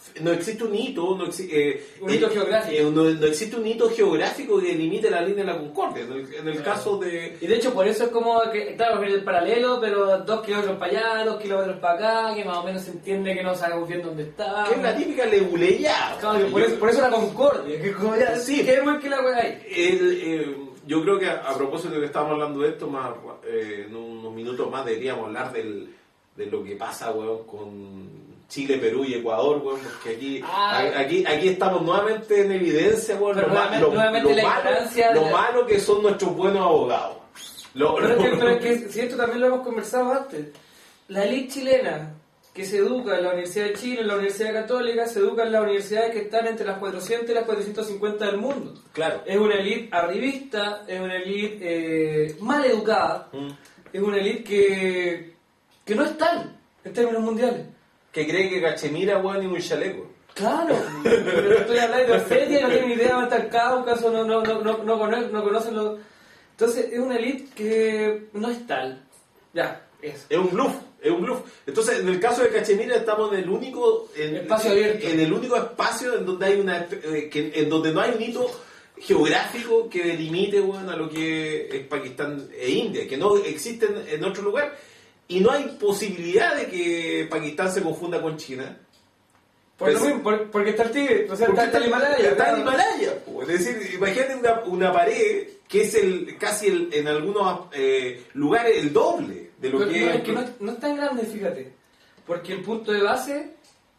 B: no existe un hito, no, exi- eh,
A: Un hito
B: eh,
A: geográfico.
B: eh, no, no existe un hito geográfico que delimite la línea de la Concordia. En el, en el
A: Claro.
B: caso de...
A: Y de hecho por eso es como que, claro, el paralelo, pero dos kilómetros para allá, dos kilómetros para acá, que más o menos se entiende que no sabemos bien dónde está.
B: que es la típica leguleya.
A: Claro, por, eso, por eso la Concordia, que es como ya,
B: Sí.
A: sí, que es más que la weá ahí.
B: El, eh, yo creo que a, a propósito de que estamos hablando de esto, más eh, en unos minutos más deberíamos hablar del, de lo que pasa, weón, con Chile, Perú y Ecuador, weón, porque aquí,
A: Ah.
B: a- aquí, aquí estamos nuevamente en evidencia, weón,
A: Pero
B: lo, ma-
A: nuevamente-
B: lo-
A: nuevamente
B: lo
A: la
B: malo,
A: ignorancia de
B: lo
A: la-
B: malo que son nuestros buenos abogados. Lo-
A: Pero
B: lo-
A: es, que, pero es que si esto también lo hemos conversado antes, la elite chilena que se educa en la Universidad de Chile, en la Universidad Católica, se educa en las universidades que están entre las cuatrocientas y las cuatrocientas cincuenta del mundo.
B: Claro.
A: Es una elite arribista, es una elite eh, mal educada,
B: Mm.
A: es una elite que, que no es tal en términos mundiales.
B: Que cree que Cachemira, weón, y un chaleco.
A: Claro, pero estoy hablando de Osetia, no tienen idea dónde está el Cáucaso, no, no, no, no, no, cono- no conocen los... Entonces es una elite que no es tal. Ya, eso.
B: Es un bluff, es un bluff. Entonces, en el caso de Cachemira estamos en el único en,
A: Espacio abierto.
B: en el único espacio en donde hay una eh, que, en donde no hay un hito geográfico que delimite, bueno, a lo que es Pakistán e India, que no existen en otro lugar y no hay posibilidad de que Pakistán se confunda con China.
A: Por lo
B: Pues-
A: mismo, por- porque está el Tigre, o sea,
B: Porque
A: está, está el Himalaya.
B: está en
A: claro.
B: Himalaya, po. Es decir, imagínate una, una pared que es el casi el, en algunos eh, lugares el doble de lo
A: Pero
B: que
A: no,
B: es.
A: es que no, no es tan grande, fíjate. Porque el punto de base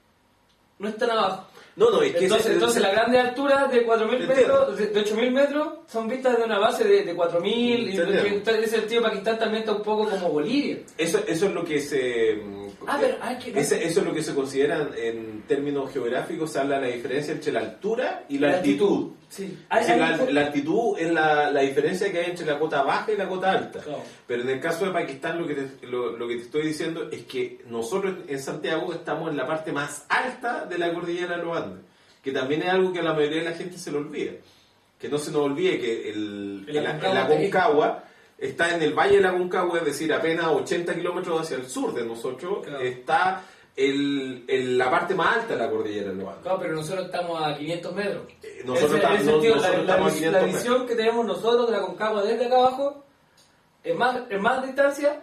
A: no es tan abajo.
B: No, no, es que
A: Entonces,
B: ese-
A: entonces las grandes alturas de cuatro mil
B: Entiendo.
A: metros, de, de ocho mil metros, son vistas de una base de, de cuatro mil. Y
B: Entiendo.
A: porque en ese sentido Pakistán también está un poco como Bolivia.
B: Eso, eso es lo que se.
A: Ah, pero hay que-
B: ese- eso es lo que se considera en términos geográficos, se habla de la diferencia entre la altura y la,
A: La
B: altitud.
A: altitud, sí.
B: Es
A: Hay-
B: decir,
A: hay
B: la,
A: un-
B: la altitud es la, la diferencia que hay entre la cota baja y la cota alta.
A: Claro.
B: Pero en el caso de Pakistán lo que, te, lo, lo que te estoy diciendo es que nosotros en Santiago estamos en la parte más alta de la cordillera de los Andes, que también es algo que a la mayoría de la gente se le olvida. Que no se nos olvide que el,
A: El
B: el-
A: Aconcagua
B: el Aconcagua está en el valle del Aconcagua, es decir, apenas ochenta kilómetros hacia el sur de nosotros,
A: Claro.
B: está el, el- la parte más alta de la cordillera de los Andes.
A: Claro, pero nosotros estamos a quinientos metros.
B: Eh, nosotros
A: Ese-
B: estamos-
A: en ese sentido,
B: nosotros
A: la,
B: estamos a
A: la-
B: quinientos
A: la
B: metros.
A: visión que tenemos nosotros de la Concagua desde acá abajo es más, es más distancia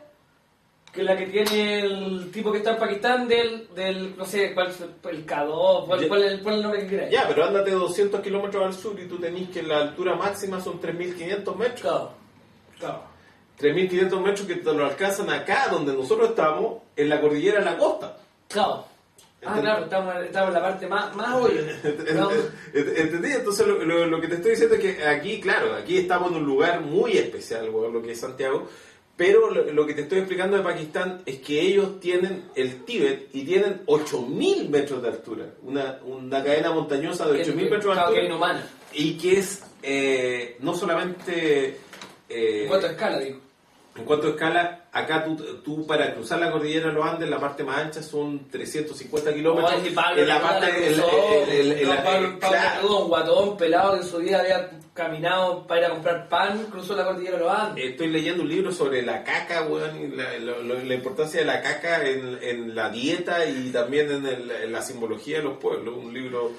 A: que la que tiene el tipo que está en Pakistán del, del no sé, cuál es el K dos, cuál,
B: Ya.
A: cuál es el, cuál es el nombre que quieras.
B: Ya, pero ándate doscientos kilómetros al sur y tú tenés que la altura máxima son tres mil quinientos metros.
A: Claro, claro.
B: tres mil quinientos metros que te lo alcanzan acá, donde nosotros estamos, en la cordillera de la costa.
A: Claro. Ah,
B: Entonces-
A: claro, estamos, estamos en la parte más, más hoyo. Estamos-
B: ¿Entendí? Entonces lo, lo- lo que te estoy diciendo es que aquí, claro, aquí estamos en un lugar muy especial, weón, lo que es Santiago, pero lo, lo que te estoy explicando de Pakistán es que ellos tienen el Tíbet y tienen ocho mil metros de altura, una, una cadena montañosa de ocho mil
A: que-
B: metros de
A: claro, que
B: altura,
A: inhumana.
B: y que es eh, no solamente... eh,
A: En cuanto a escala, digo.
B: en cuanto a escala, acá tú, tú para cruzar la cordillera de los Andes, la parte más ancha son trescientos cincuenta kilómetros.
A: Ay, si Pablo
B: en la
A: Neruda
B: parte...
A: la
B: en la-
A: cruzó.
B: en- en- en
A: No,
B: la-
A: Pablo, Pablo
B: claro.
A: Neruda, un guatón pelado que en su día había caminado para ir a comprar pan, cruzó la cordillera de los Andes.
B: Estoy leyendo un libro sobre la caca, weón, y la, lo- lo- la importancia de la caca en, en la dieta y también en, el- en la simbología de los pueblos. Un libro...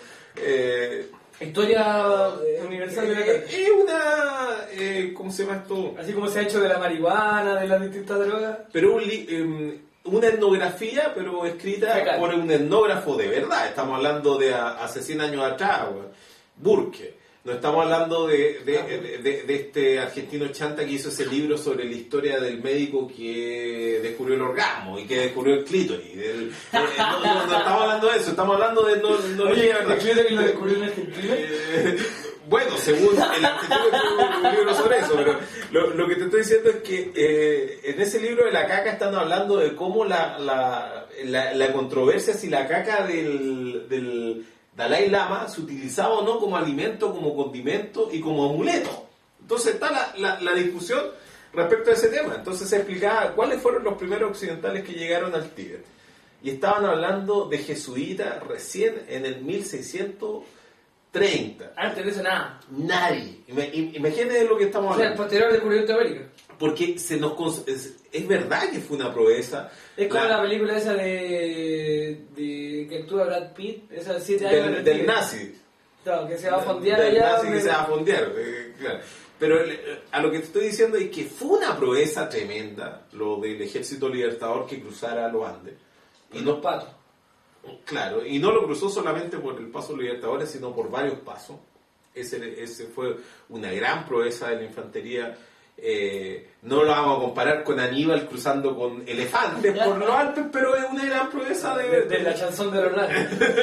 B: eh,
A: Historia eh, universal de la
B: eh,
A: caca.
B: es una... eh, ¿cómo se llama esto?
A: Así como se ha hecho de la marihuana, de las distintas drogas.
B: Pero un li- em, una etnografía, pero escrita
A: Fecal.
B: por un etnógrafo de verdad. Estamos hablando de a- hace cien años atrás, weón. Burke. No estamos hablando de, de,
A: Ah,
B: de- de- de este argentino chanta que hizo ese libro sobre la historia del médico que descubrió el orgasmo y que descubrió el clítoris. Del- eh, no, no- no estamos hablando de eso, estamos hablando de no, no
A: Oye,
B: ¿verdad?
A: ¿te crees que lo descubrió en Argentina?
B: Eh, bueno, según el artículo escribió un libro sobre eso, pero lo, lo que te estoy diciendo es que eh, en ese libro de la caca están hablando de cómo la, la, la, la controversia si la caca del, del Dalai Lama se utilizaba o no como alimento, como condimento y como amuleto. Entonces está la, la, la discusión respecto a ese tema. Entonces se explicaba cuáles fueron los primeros occidentales que llegaron al Tíbet. Y estaban hablando de jesuitas recién en el mil seiscientos treinta.
A: Antes de eso nada.
B: Nadie. Imagínate lo que estamos
A: o sea,
B: hablando.
A: el posterior descubrimiento de América.
B: Porque se nos es, es verdad que fue una proeza.
A: Es como
B: la,
A: la película esa de, de que actúa Brad Pitt, esa de siete años
B: del, del nazi.
A: Claro, que se va a fondear
B: del
A: allá.
B: nazi
A: donde...
B: que se va a fondear, eh, claro. Pero a lo que te estoy diciendo es que fue una proeza tremenda lo del ejército libertador que cruzara los Andes.
A: Y los patos.
B: Claro, y no lo cruzó solamente por el paso Libertadores, sino por varios pasos. Ese, ese fue una gran proeza de la infantería. Eh, no lo vamos a comparar con Aníbal cruzando con elefantes por los Alpes, pero es una gran proeza de,
A: de, de la chanson de Ronaldo.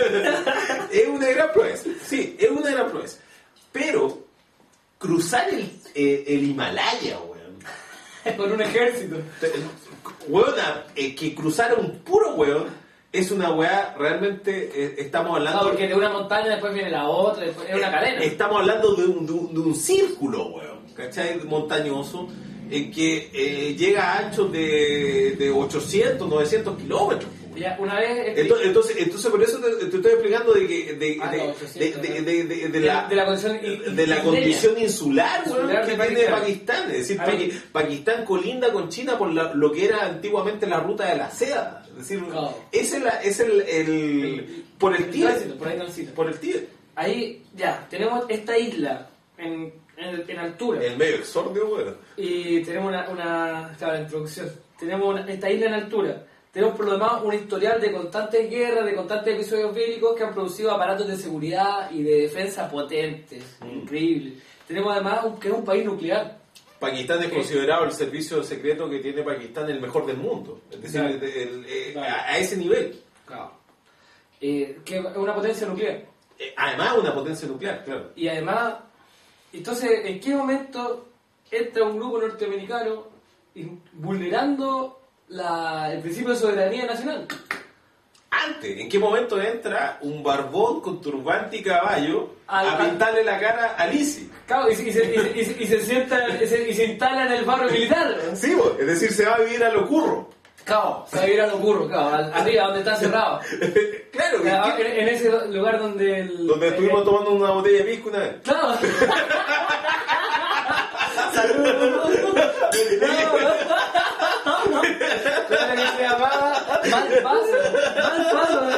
B: Es una gran proeza, sí, es una gran proeza. Pero cruzar el, eh, el Himalaya, weón,
A: con un ejército,
B: weón, eh, que cruzara un puro weón, es una weá, realmente eh, estamos hablando...
A: No, porque de una montaña después viene la otra, después, es una cadena.
B: Estamos hablando de un, de un, de un círculo, weón, ¿cachai? Montañoso, en que eh, llega a anchos de, de ochocientos, novecientos kilómetros.
A: Ya, una vez...
B: Entonces, entonces, entonces, por eso te, te estoy explicando de que de,
A: ah,
B: de,
A: no,
B: de, de, de, de, de la,
A: de la condición,
B: de la condición insular,
A: insular
B: bueno, que
A: de
B: tiene
A: Pakistán.
B: Pakistán. Es decir,
A: A
B: Paqui-
A: ver.
B: Pakistán colinda con China por la, lo que era antiguamente la ruta de la seda. Es decir,
A: Claro.
B: ese es, la, es el, el,
A: El-
B: por el
A: el
B: Tíbet.
A: tránsito, por ahí transita.
B: Por el Tíbet.
A: Ahí, ya, tenemos esta isla en, en, en altura.
B: El medio exordio, bueno.
A: Y tenemos una, una claro, la introducción. Tenemos una- esta isla en altura. Tenemos por lo demás un historial de constantes guerras, de constantes episodios bélicos que han producido aparatos de seguridad y de defensa potentes,
B: Mm.
A: increíbles. Tenemos además un, que es un país nuclear.
B: Pakistán es
A: ¿Qué?
B: considerado el servicio secreto que tiene Pakistán el mejor del mundo. Es decir,
A: Claro.
B: el- el- eh,
A: Claro.
B: a, a ese nivel.
A: Claro. Eh, que es una potencia nuclear.
B: Eh, Además, una potencia nuclear, claro.
A: Y además, entonces, ¿en qué momento entra un grupo norteamericano in- vulnerando la, el principio de soberanía nacional?
B: Antes, ¿en qué momento entra un barbón con turbante y caballo
A: Al-
B: a pintarle la cara a Lisi?
A: Claro, y, se- y se, y, se, y, se, y se sienta, y se, y se instala en el barrio militar.
B: Sí, bo, es decir, se va a vivir a lo curro.
A: Claro, se va a ir a lo burro, claro, al- arriba donde está cerrado.
B: Claro,
A: Claro,
B: ¿qué-
A: en, en ese lugar donde el...
B: donde estuvimos
A: eh,
B: tomando una botella de pisco una vez.
A: Claro. Saludos. No. Claro que se llamaba Mal Paso. Mal Paso.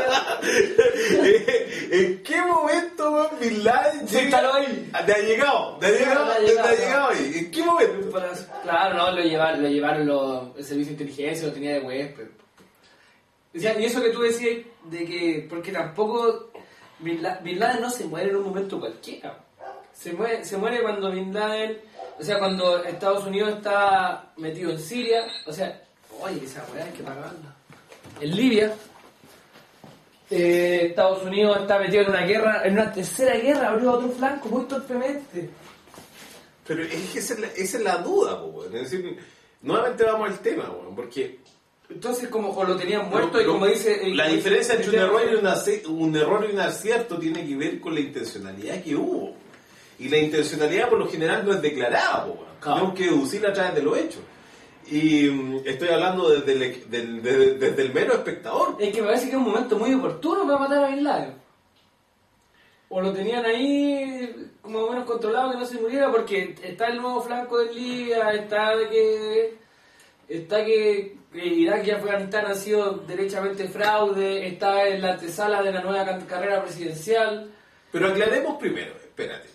B: ¿En qué momento, weón, Bin Laden
A: Se instaló ahí.
B: De ha llegado, de ha llegado,
A: de ha
B: de
A: llegado,
B: ha llegado ahí. ¿En qué momento?
A: Claro, no, lo llevaron, lo llevaron los, el servicio de inteligencia, lo tenía de huésped. O sea, y eso que tú decías de que, porque tampoco Bin La- Bin Laden no se muere en un momento cualquiera. Se muere, se muere cuando Bin Laden, o sea, cuando Estados Unidos está metido en Siria, o sea, oye, esa weá hay que pagarla. En Libia, eh, Estados Unidos está metido en una guerra, en una tercera guerra, abrió otro flanco muy torpemente.
B: Pero es que esa es la, esa es la duda, po, weón. Es decir, nuevamente vamos al tema, weón, porque
A: Entonces, como o lo tenían muerto
B: Lo-
A: y como
B: lo-
A: dice... y
B: la
A: como
B: diferencia
A: dice
B: entre un
A: Cristiano,
B: error, y un, ace- un error y un acierto tiene que ver con la intencionalidad que hubo. Y la intencionalidad por lo general no es declarada, po, weón.
A: Claro.
B: Tenemos que deducirla a través de los hechos. Y mm, estoy hablando desde el, del- desde- desde el mero espectador.
A: Es que me parece que es un momento muy oportuno para matar a Bin Laden. O lo tenían ahí como menos controlado que no se muriera porque está el nuevo flanco de Libia, está de que está que, que Irak y Afganistán han sido derechamente fraude, está en la antesala de la nueva can- carrera presidencial.
B: Pero aclaremos primero, espérate.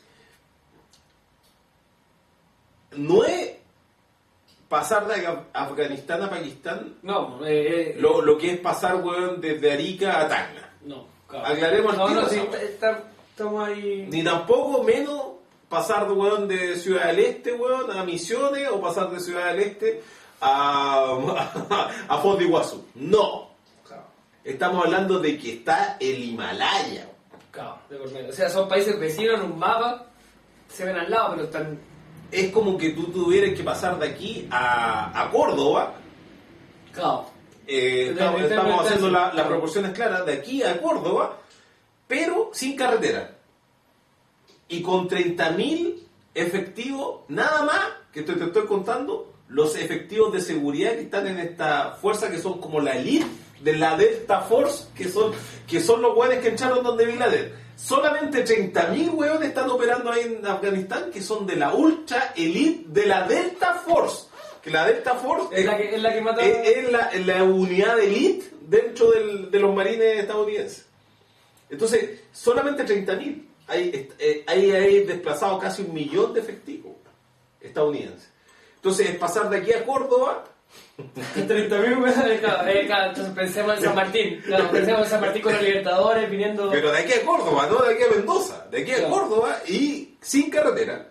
B: No es pasar de Af- Afganistán a Pakistán
A: No, eh, eh,
B: lo, lo que es pasar, weón, desde Arica a Tacna.
A: no. claro.
B: Aclaremos al
A: No,
B: tiro
A: no, sí,
B: esa
A: está-
B: weá.
A: está- estamos ahí.
B: Ni tampoco menos pasar de, weón, de Ciudad del Este, weón, a Misiones, o pasar de Ciudad del Este a, a Foz de Iguazú. No.
A: Claro.
B: Estamos hablando de que está el Himalaya.
A: Claro, de por medio. O sea, son países vecinos en un mapa, se ven al lado, pero están...
B: Es como que tú tuvieras que pasar de aquí a, a Córdoba.
A: Claro.
B: Eh,
A: De-
B: estamos
A: de- de-
B: estamos
A: de-
B: haciendo
A: de-
B: la- las
A: claro.
B: proporciones claras de aquí a Córdoba, pero sin carretera. Y con treinta mil efectivos, nada más, que te, te estoy contando, los efectivos de seguridad que están en esta fuerza, que son como la elite de la Delta Force, que son, que son los buenos que entraron donde Bin Laden. Solamente treinta mil hueones están operando ahí en Afganistán, que son de la ultra elite de la Delta Force. Que la Delta Force
A: es la que, es la que mata...
B: es, es la, es la unidad de elite dentro del, de los marines estadounidenses. Entonces, solamente treinta mil. Hay, hay, hay desplazado casi un millón de efectivos estadounidenses. Entonces, es pasar de aquí a Córdoba...
A: treinta mil entonces pensemos en San Martín. Claro, pensemos en San Martín con los Libertadores viniendo...
B: Pero de aquí a Córdoba, no de aquí a Mendoza. De aquí a claro. Córdoba y sin carretera.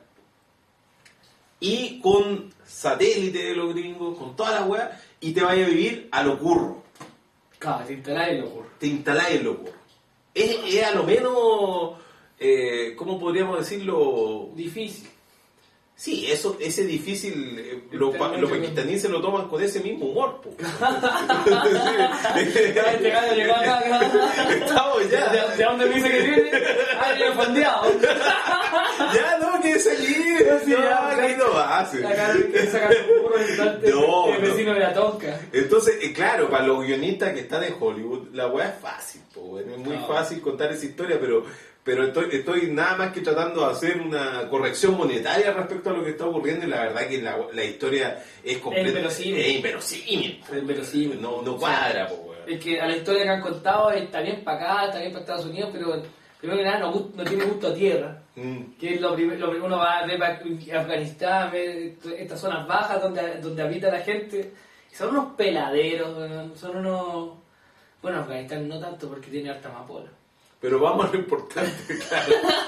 B: Y con satélite de los gringos, con toda la weá, y te vayas a vivir a lo curro.
A: Claro, te instalás en lo curro.
B: Te instalás en lo curro. Es, es a lo menos, eh, ¿cómo podríamos decirlo?
A: Difícil.
B: Sí, eso, ese difícil, eh, los lo pakistaníes se lo toman con ese mismo humor. Estamos ya.
A: ¿De, ¿De dónde me dice que viene? Ah, yo fondeado.
B: Ya no, que seguir.
A: No, sí,
B: no,
A: ya,
B: aquí no va.
A: Que sacar un burro
B: no,
A: el vecino
B: no.
A: de la tonca.
B: Entonces, eh, claro, para los guionistas que están en Hollywood, la weá es fácil. Po, es muy no. fácil contar esa historia, pero... Pero estoy, estoy nada más que tratando de hacer una corrección monetaria respecto a lo que está ocurriendo y la verdad que la, la historia es completamente...
A: Es inverosímil.
B: Es inverosímil. No, no cuadra, po, weón.
A: Es que a la historia que han contado está bien para acá, está bien para Estados Unidos, pero primero que nada no, no tiene gusto a tierra. Mm. Que es lo primero, lo, uno va a ver para Afganistán, ver estas zonas bajas donde, donde habita la gente. Y son unos peladeros, son unos... Bueno, Afganistán no tanto porque tiene harta amapola.
B: Pero vamos a lo importante, claro.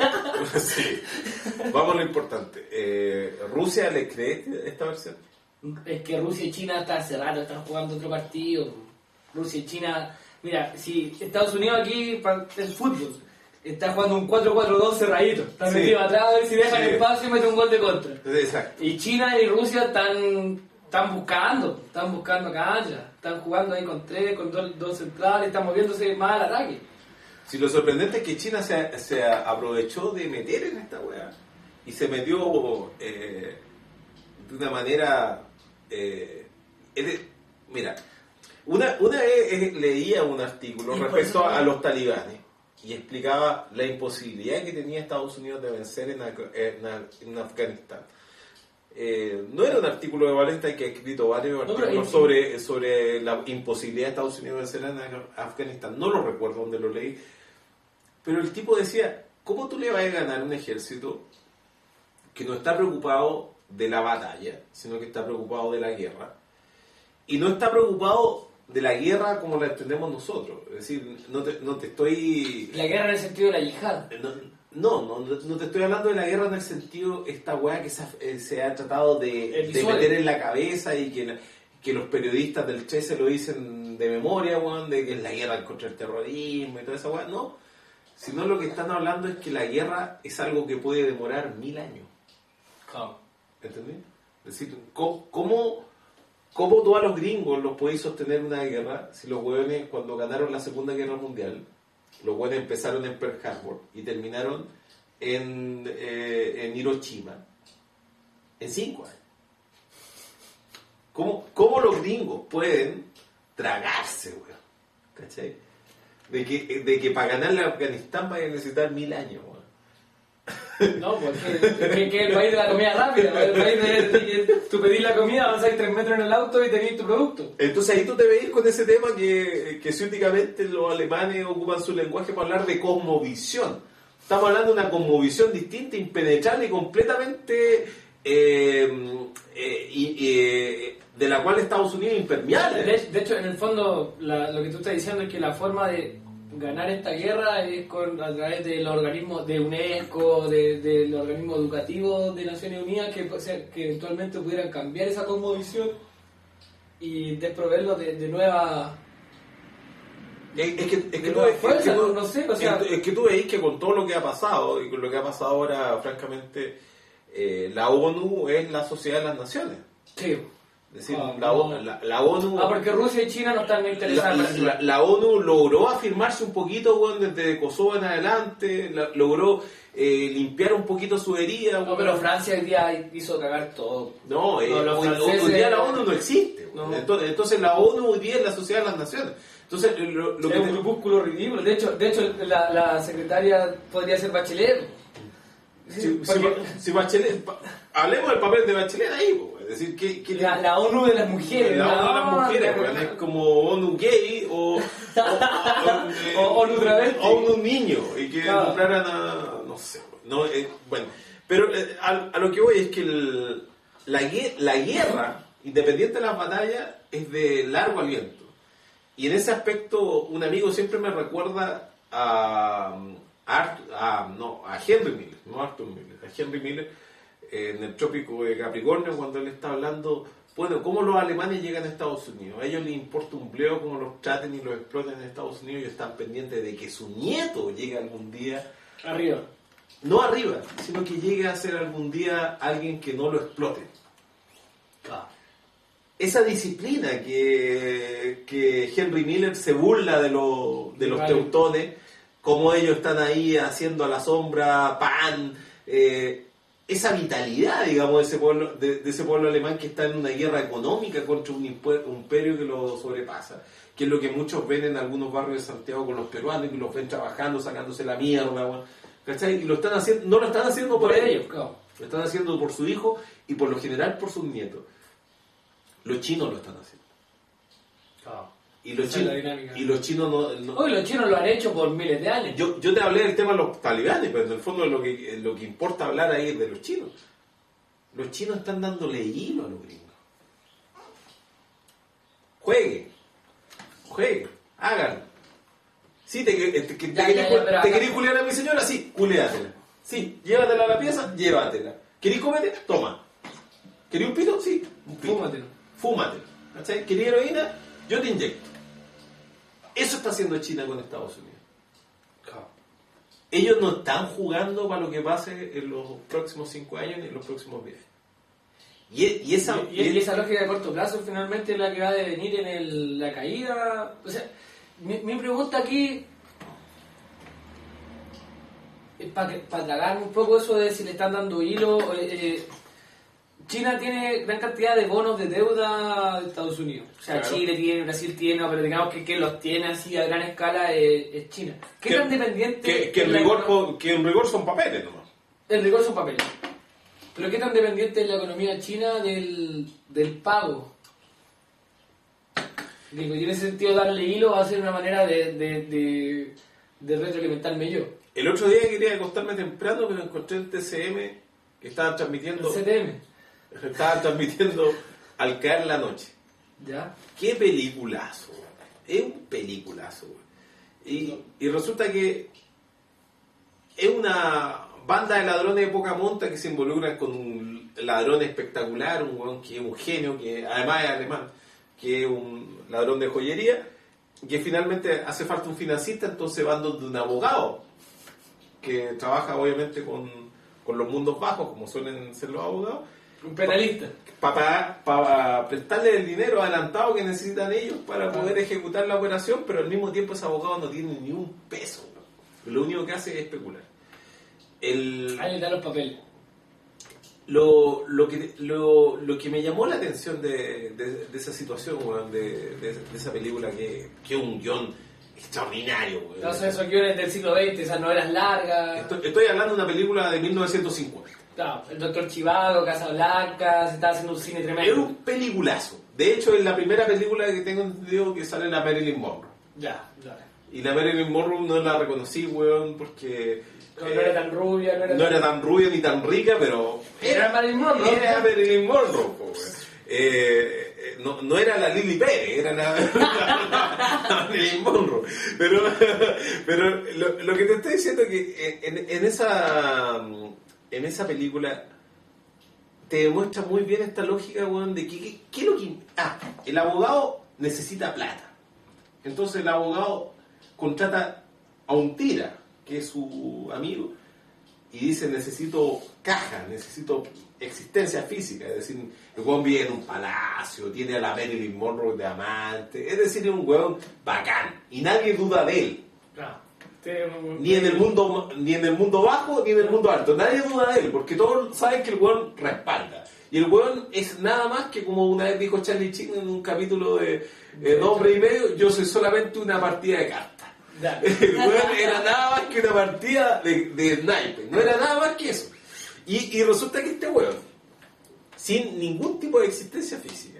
B: Sí. Vamos a lo importante. Eh, ¿Rusia le cree esta versión?
A: Es que Rusia y China hasta hace rato están jugando otro partido. Rusia y China... Mira, si Estados Unidos aquí en fútbol está jugando un cuatro cuatro dos cerradito. Está sí. metido atrás a ver si deja sí. el espacio y mete un gol de contra.
B: Exacto.
A: Y China y Rusia están, están buscando, están buscando cancha. Están jugando ahí con tres, con dos, dos centrales, están moviéndose más al ataque.
B: Si lo sorprendente es que China se, se aprovechó de meter en esta weá y se metió eh, de una manera... Eh, de, mira, una, una vez eh, leía un artículo respecto a, a los talibanes y explicaba la imposibilidad que tenía Estados Unidos de vencer en, en, en Afganistán. Eh, no era un artículo de Valenta que ha escrito varios no, artículos sobre, sobre la imposibilidad de Estados Unidos de vencer en Afganistán. No lo recuerdo dónde lo leí. Pero el tipo decía, ¿cómo tú le vas a ganar un ejército que no está preocupado de la batalla, sino que está preocupado de la guerra? Y no está preocupado de la guerra como la entendemos nosotros. Es decir, no te, no te estoy...
A: La guerra en el sentido de la yihad.
B: No, no, no, no te estoy hablando de la guerra en el sentido, esta weá que se ha, eh, se ha tratado de, de meter en la cabeza y que, que los periodistas del Che se lo dicen de memoria, weón, de que es la guerra contra el terrorismo y toda esa weá. No. Sino lo que están hablando es que la guerra es algo que puede demorar mil años.
A: Claro.
B: ¿Entendés? Es decir, ¿cómo, cómo, cómo tú a los gringos los podéis sostener una guerra si los hueones, cuando ganaron la Segunda Guerra Mundial, los hueones empezaron en Pearl Harbor y terminaron en, eh, en Hiroshima en cinco años? ¿Cómo, cómo los gringos pueden tragarse, weón? ¿Cachai? De que, de que para ganarle a Afganistán vaya a necesitar mil años.
A: ¿No? No, porque es el país de la comida rápida. El país de que tú pedís la comida, avanzáis tres metros en el auto y tenés tu producto.
B: Entonces ahí tú te veis con ese tema que, que ciúticamente los alemanes ocupan su lenguaje para hablar de cosmovisión. Estamos hablando de una cosmovisión distinta, impenetrable y completamente... Eh, eh, y, eh, de la cual Estados Unidos es impermeable.
A: De, de hecho, en el fondo, la, lo que tú estás diciendo es que la forma de ganar esta guerra es con, a través de los organismos de UNESCO, de, de los organismos educativos de Naciones Unidas, que, o sea, que eventualmente pudieran cambiar esa cosmovisión y desproveerlo de, de nuevas...
B: Es, es que, es que tú ves,
A: fuerza,
B: es que tú,
A: no sé, o sea...
B: Es, es que tú veis que con todo lo que ha pasado, y con lo que ha pasado ahora, francamente, eh, la ONU es la Sociedad de las Naciones.
A: Sí.
B: Es decir,
A: Ah,
B: la,
A: no.
B: la, la ONU...
A: Ah, porque Rusia y China no están
B: La,
A: interesadas.
B: la, la ONU logró afirmarse un poquito, weón, desde Kosovo en adelante, la, logró eh, limpiar un poquito su herida.
A: No,
B: weón.
A: pero Francia hoy día hizo cagar todo.
B: No, eh,
A: No, los
B: hoy,
A: franceses-
B: hoy día la ONU no existe.
A: No.
B: Entonces, entonces la ONU hoy día es la Sociedad de las Naciones. Entonces, lo, lo
A: Es
B: que
A: un
B: te-
A: grupúsculo ridículo. De hecho, de hecho la, la secretaria podría ser Bachelet.
B: si,
A: Sí,
B: si,
A: porque
B: si Bachelet, pa- hablemos del papel de Bachelet ahí, weón. Es decir, que, que
A: la, la ONU de las mujeres.
B: la ONU de
A: no,
B: las mujeres,
A: la-
B: weón, es como ONU gay o, o, o,
A: O ONU travesti.
B: o ONU niño y que
A: Claro.
B: nombraran a, no sé, no, eh, bueno, pero eh, a, a lo que voy es que el, la, gue- la guerra, independiente de las batallas, es de largo aliento. Y en ese aspecto, un amigo siempre me recuerda a, a, Art- a- no, a Henry Miller, no a Arthur Miller, a Henry Miller eh, en el Trópico de Capricornio, cuando él está hablando, bueno, cómo los alemanes llegan a Estados Unidos. A ellos les importa un bleo cómo los traten y los exploten en Estados Unidos, y están pendientes de que su nieto llegue algún día,
A: Arriba.
B: no arriba, sino que llegue a ser algún día alguien que no lo explote.
A: Claro.
B: Esa disciplina que, que Henry Miller se burla de, lo- de los
A: Vale.
B: teutones, como ellos están ahí haciendo a la sombra pan, eh, esa vitalidad, digamos, de ese, pueblo, de, de ese pueblo alemán que está en una guerra económica contra un impu- un imperio que lo sobrepasa, que es lo que muchos ven en algunos barrios de Santiago con los peruanos, que los ven trabajando, sacándose la mierda, weón, ¿cachai? Y lo están haciendo, no lo están haciendo por,
A: Por
B: ellos,
A: ellos, claro.
B: lo están haciendo por su hijo y por lo general por sus nietos. Los chinos lo están haciendo.
A: Claro.
B: Y los,
A: Esa es
B: chinos,
A: la dinámica.
B: y los chinos no... no-
A: Hoy los chinos lo han hecho por miles de años.
B: yo, yo te hablé del tema de los talibanes, pero en el fondo lo que, lo que importa hablar ahí es de los chinos. Los chinos están dándole hilo a los gringos. Juegue. Juegue. Háganlo. Sí, te, te, te, te,
A: Ya,
B: querés
A: ya, ya,
B: cu-
A: pero
B: ¿te
A: acá-
B: querés culiar a mi señora? Sí, culeátela. Sí, llévatela a la pieza, llévatela. ¿Querés comete? Toma. ¿Querés un pito? Sí, un pito.
A: Fúmatelo.
B: Fúmatelo. ¿Cachai? ¿Querés heroína? Yo te inyecto. Eso está haciendo China con Estados Unidos.
A: Claro.
B: Ellos no están jugando para lo que pase en los próximos cinco años ni en los próximos diez. Y, e- y esa,
A: Y, y esa lógica de corto plazo finalmente es la que va a devenir en el- la caída. O sea, mi, mi pregunta aquí es para para tragarme un poco eso de si le están dando hilo. eh, eh, China tiene gran cantidad de bonos de deuda de Estados Unidos. O sea,
B: Claro.
A: Chile tiene, Brasil tiene, pero digamos que quien los tiene así a gran escala es, es China. ¿Qué
B: que,
A: tan dependiente
B: que, que
A: es
B: en
A: la
B: rigor,
A: econo-
B: po- que en rigor son papeles nomás.
A: El rigor son papeles. Pero ¿qué tan dependiente es la economía china del, del pago? Digo, y en ese sentido darle hilo va a ser una manera de, de, de, de retroalimentarme yo.
B: El otro día quería acostarme temprano, pero encontré el T C M que estaba transmitiendo,
A: El C T M.
B: estaba transmitiendo Al caer la noche.
A: ¿Ya?
B: Qué peliculazo, güey. Es un peliculazo, güey. Y, y resulta que es una banda de ladrones de poca monta que se involucran con un ladrón espectacular, un weón que es un genio, que además es alemán, que es un ladrón de joyería, que finalmente hace falta un financista, entonces van donde un abogado, que trabaja obviamente con, con los mundos bajos, como suelen ser los abogados,
A: Un penalista.
B: para, para prestarle el dinero adelantado que necesitan ellos para poder ejecutar la operación, pero al mismo tiempo ese abogado no tiene ni un peso, ¿no? Lo único que hace es especular. El,
A: Ahí le dan los papeles.
B: lo, lo, que, lo, lo que me llamó la atención de, de, de esa situación, weón, de, de, de esa película, que, que es un guión extraordinario, weón.
A: Entonces esos guiones del siglo veinte, esas novelas largas.
B: Estoy, estoy hablando de una película de mil novecientos cincuenta.
A: Claro, el Doctor Chivago, Casablanca, se estaba haciendo un cine
B: Es
A: tremendo.
B: un peliculazo. De hecho, es la primera película que tengo entendido que sale la Marilyn Monroe.
A: Ya, ya.
B: Y la Marilyn Monroe no la reconocí, weón, porque
A: No, no era tan rubia, no era,
B: no era tan rubia ni tan rica, pero
A: Era Marilyn Monroe.
B: Era Marilyn Monroe, po, weón. Eh, eh, no, no era la Lily Pérez, era la, la Marilyn Monroe. Pero, pero lo, lo que te estoy diciendo es que en, en esa en esa película te demuestra muy bien esta lógica, weón, de que, que, que es lo que... Ah, el abogado necesita plata. Entonces el abogado contrata a un tira, que es su amigo, y dice, necesito caja, necesito existencia física, es decir, el weón vive en un palacio, tiene a la Marilyn Monroe de amante, es decir, es un weón bacán y nadie duda de él.
A: Claro.
B: Ni en el mundo ni en el mundo bajo ni en el mundo alto, nadie duda de él, porque todos saben que el weón respalda. Y el weón es nada más que, como una vez dijo Charlie Sheen en un capítulo de eh, Dos Hombres y Medio, yo soy solamente una partida de cartas. El weón era nada más que una partida de, de sniper, no era nada más que eso. Y, y resulta que este weón, sin ningún tipo de existencia física,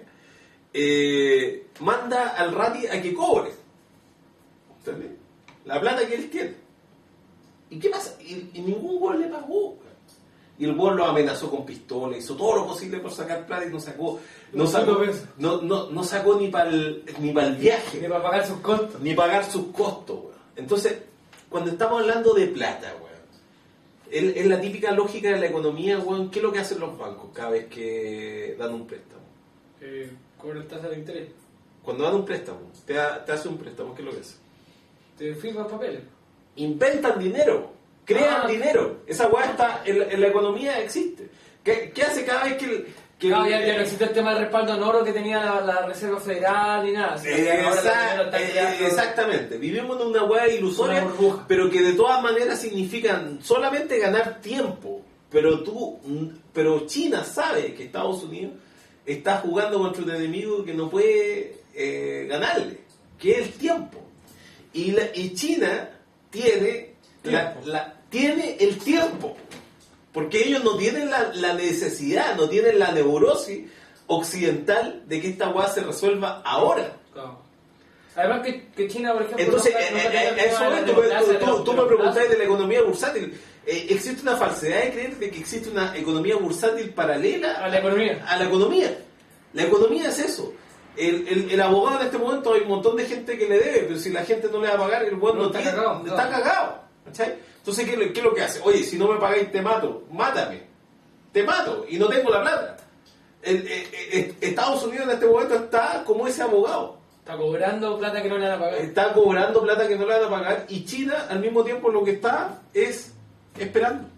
B: eh, manda al Rati a que cobre. ¿Entendés? La plata que él tiene. ¿Y qué pasa? Y, y ningún weón le pagó. Y el weón lo amenazó con pistola, hizo todo lo posible por sacar plata y no sacó, no sacó, no, no, no sacó ni para el ni para el viaje,
A: ni para pagar sus costos,
B: ni pagar sus costos, weón. Entonces, cuando estamos hablando de plata, weón, es, es la típica lógica de la economía, weón. ¿Qué es lo que hacen los bancos cada vez que dan un préstamo?
A: Eh, cobran tasa de interés.
B: Cuando dan un préstamo, te, da, te hace un préstamo, ¿qué es lo que hace?
A: Te firman papeles.
B: Inventan dinero. Crean
A: ah,
B: dinero. Esa weá está en la, en la economía, existe. ¿Qué, qué hace cada vez que... El, que
A: no,
B: el,
A: ya, ya no existe el tema del respaldo en oro que tenía la, la Reserva Federal ni nada.
B: Eh, esa, eh, exactamente. Vivimos en una weá ilusoria, pero que de todas maneras significan solamente ganar tiempo. Pero tú, pero China sabe que Estados Unidos está jugando contra un enemigo que no puede eh, ganarle, que es el tiempo. Y, la, y China tiene... La, la, tiene el tiempo, porque ellos no tienen la, la necesidad, no tienen la neurosis occidental de que esta hueá se resuelva ahora.
A: Claro. Además que, que China, por ejemplo...
B: Entonces,
A: no, no,
B: eh, eh, eso es, tú, tú, tú, tú me preguntáis de la economía bursátil. Eh, existe una falsedad de creer de que existe una economía bursátil paralela
A: a la economía.
B: A la economía. La economía es eso. El, el, el abogado en este momento, hay un montón de gente que le debe, pero si la gente no le va a pagar, el bueno no, no
A: está,
B: tiene,
A: cagado,
B: está
A: claro.
B: cagado. ¿Cachai? Entonces, ¿qué, ¿qué es lo que hace? Oye, si no me pagáis, te mato. Mátame. Te mato. Y no tengo la plata. El, el, el, Estados Unidos en este momento está como ese abogado.
A: Está cobrando plata que no le van a pagar.
B: Está cobrando plata que no le van a pagar. Y China, al mismo tiempo, lo que está es esperando.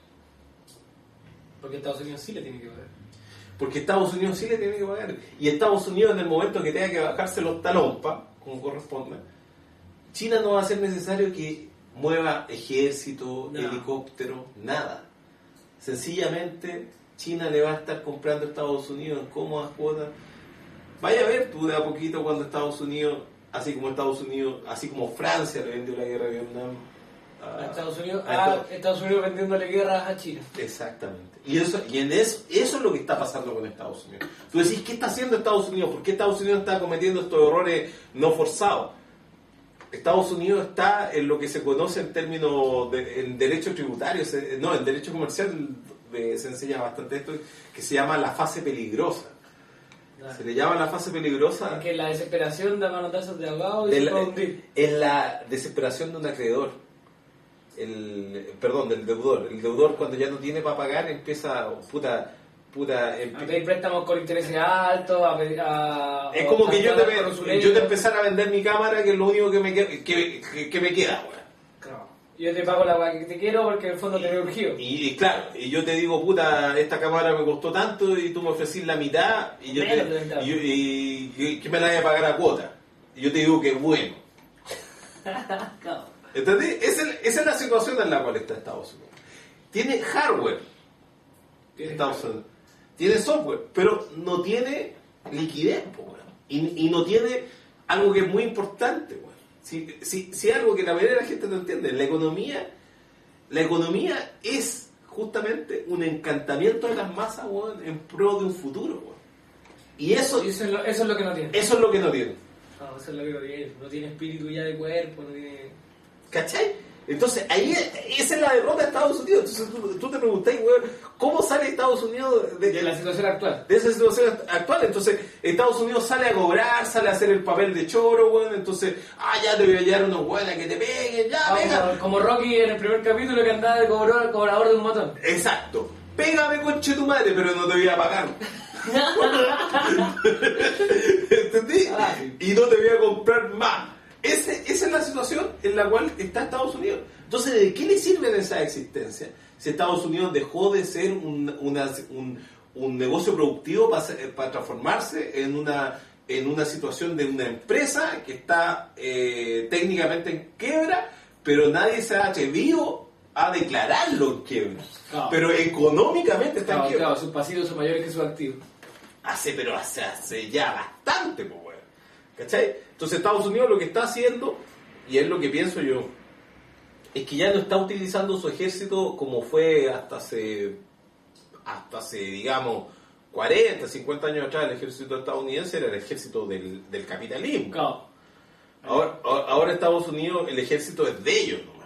A: Porque Estados Unidos sí le tiene que pagar.
B: Porque Estados Unidos sí le tiene que pagar. Y Estados Unidos, en el momento que tenga que bajarse los talompas, como corresponde, China no va a ser necesario que mueva ejército, no. helicóptero, nada. Sencillamente China le va a estar comprando a Estados Unidos en cómodas cuotas. Vaya a ver tú de a poquito cuando Estados Unidos, así como Estados Unidos, así como Francia le vendió la guerra a Vietnam
A: a, a Estados Unidos, a Estados, a Estados Unidos vendiéndole guerras a China.
B: Exactamente. Y eso, y en eso, eso es lo que está pasando con Estados Unidos. Tú decís, ¿qué está haciendo Estados Unidos? ¿Por qué Estados Unidos está cometiendo estos errores no forzados? Estados Unidos está en lo que se conoce en términos de en derecho tributario, se, no, en derecho comercial eh, se enseña bastante esto, que se llama la fase peligrosa. Claro. Se le llama la fase peligrosa.
A: Es que la desesperación da manotazos de ahogado y
B: de
A: se
B: la,
A: puede hundir.
B: En la desesperación de un acreedor. El, perdón, del deudor. El deudor, cuando ya no tiene para pagar, empieza, puta... Puta,
A: empe- a pedir préstamos con intereses altos, a pedir a,
B: es como que yo te, yo te empezara a vender mi cámara, que es lo único que me, que, que, que me queda, weón.
A: Claro. Yo te pago la weá que te quiero porque en el fondo
B: y,
A: te veo urgido.
B: Y, y claro, y yo te digo, puta, esta cámara me costó tanto y tú me ofrecís la mitad y yo
A: Menos
B: te,
A: de
B: y, y, y, y que me la voy a pagar a cuota. Y yo te digo que es bueno.
A: Claro.
B: ¿Entendés? Esa es, esa es la situación en la cual está Estados Unidos. Tiene hardware.
A: ¿Tiene
B: Estados
A: hardware?
B: Unidos. Tiene software, pero no tiene liquidez, po, bueno. y, y no tiene algo que es muy importante. Bueno. Si, si, si algo que la mayoría de la gente no entiende, la economía, la economía es justamente un encantamiento de las masas, bueno, en pro de un futuro. Bueno. Y eso,
A: y eso, es lo, eso es lo que no tiene.
B: Eso es lo que no tiene.
A: No, eso es lo que no tiene. No tiene espíritu ya de cuerpo, no tiene...
B: ¿Cachai? Entonces, ahí esa es la derrota de Estados Unidos. Entonces, tú, tú te preguntás, weón, ¿cómo sale Estados Unidos de,
A: de la situación actual?
B: De esa situación actual. Entonces, Estados Unidos sale a cobrar, sale a hacer el papel de choro, weón. Entonces, ah, ya te voy a llevar unos weones que te peguen, ya,
A: ah,
B: venga.
A: Como, como Rocky en el primer capítulo que andaba de cobrador, cobrador de un matón.
B: Exacto. Pégame, conche tu madre, pero no te voy a pagar. ¿Entendí?
A: Ah, sí.
B: Y no te voy a comprar más. Ese, esa es la situación en la cual está Estados Unidos. Entonces, ¿de qué le sirve esa existencia Si Estados Unidos dejó de ser un, una, un, un negocio productivo para, para transformarse en una, en una situación de una empresa que está eh, técnicamente en quiebra, pero nadie se ha atrevido a declararlo en quiebra. Claro. Pero económicamente está
A: claro,
B: en quiebra.
A: Claro, sus pasivos son mayores que sus activos.
B: Hace, pero hace, hace ya bastante, pues, bueno. ¿Cachai? Entonces Estados Unidos lo que está haciendo, y es lo que pienso yo, es que ya no está utilizando su ejército como fue hasta hace, hasta hace, digamos, cuarenta, cincuenta años atrás. El ejército estadounidense era el ejército del, del capitalismo.
A: Claro.
B: Ahora, ahora Estados Unidos, el ejército es de ellos nomás.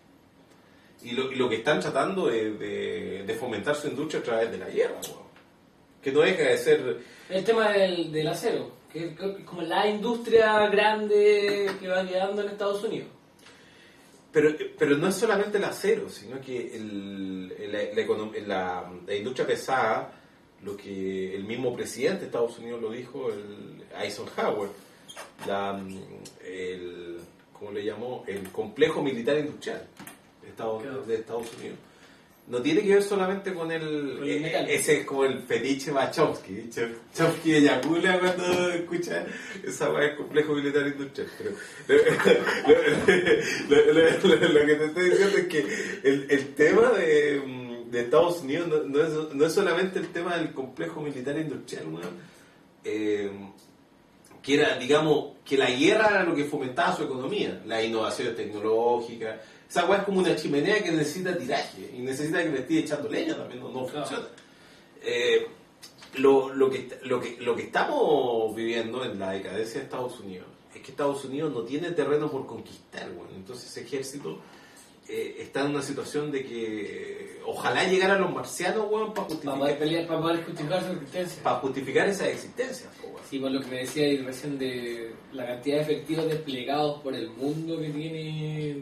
B: Y lo, y lo que están tratando es de, de fomentar su industria a través de la guerra, ¿no? Que no deja de ser...
A: El tema del, del acero, que es como la industria grande que va quedando en Estados Unidos.
B: Pero, pero no es solamente el acero, sino que el, la, la, la, la industria pesada, lo que el mismo presidente de Estados Unidos lo dijo, el Eisenhower, la, el, ¿cómo le llamó? El complejo militar industrial de Estados, claro. de Estados Unidos. No tiene que ver solamente con el...
A: Con el
B: eh, ese es como el fetiche más Chomsky. Chomsky eyacula cuando escucha esa weá del complejo militar industrial. Pero lo, lo, lo, lo, lo que te estoy diciendo es que el, el tema de, de Estados Unidos no, no, es, no es solamente el tema del complejo militar industrial, ¿no? eh, que era, digamos, que la guerra era lo que fomentaba su economía, las innovaciones tecnológicas. Esa weá es como una chimenea que necesita tiraje y necesita que le esté echando leña también, no, no funciona. Eh, lo, lo, que, lo, que, lo que estamos viviendo en la decadencia de Estados Unidos es que Estados Unidos no tiene terreno por conquistar, bueno. Entonces ese ejército eh, está en una situación de que ojalá llegaran los marcianos, bueno, para justificar,
A: para poder, pelear, para poder justificar su existencia,
B: para justificar esa existencia, bueno.
A: Sí, por lo que me decía ahí recién de la cantidad de efectivos desplegados por el mundo que tiene.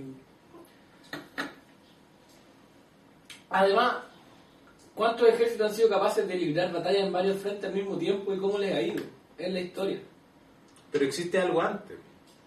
A: Además, ¿cuántos ejércitos han sido capaces de librar batallas en varios frentes al mismo tiempo y cómo les ha ido? Es la historia.
B: Pero existe algo antes.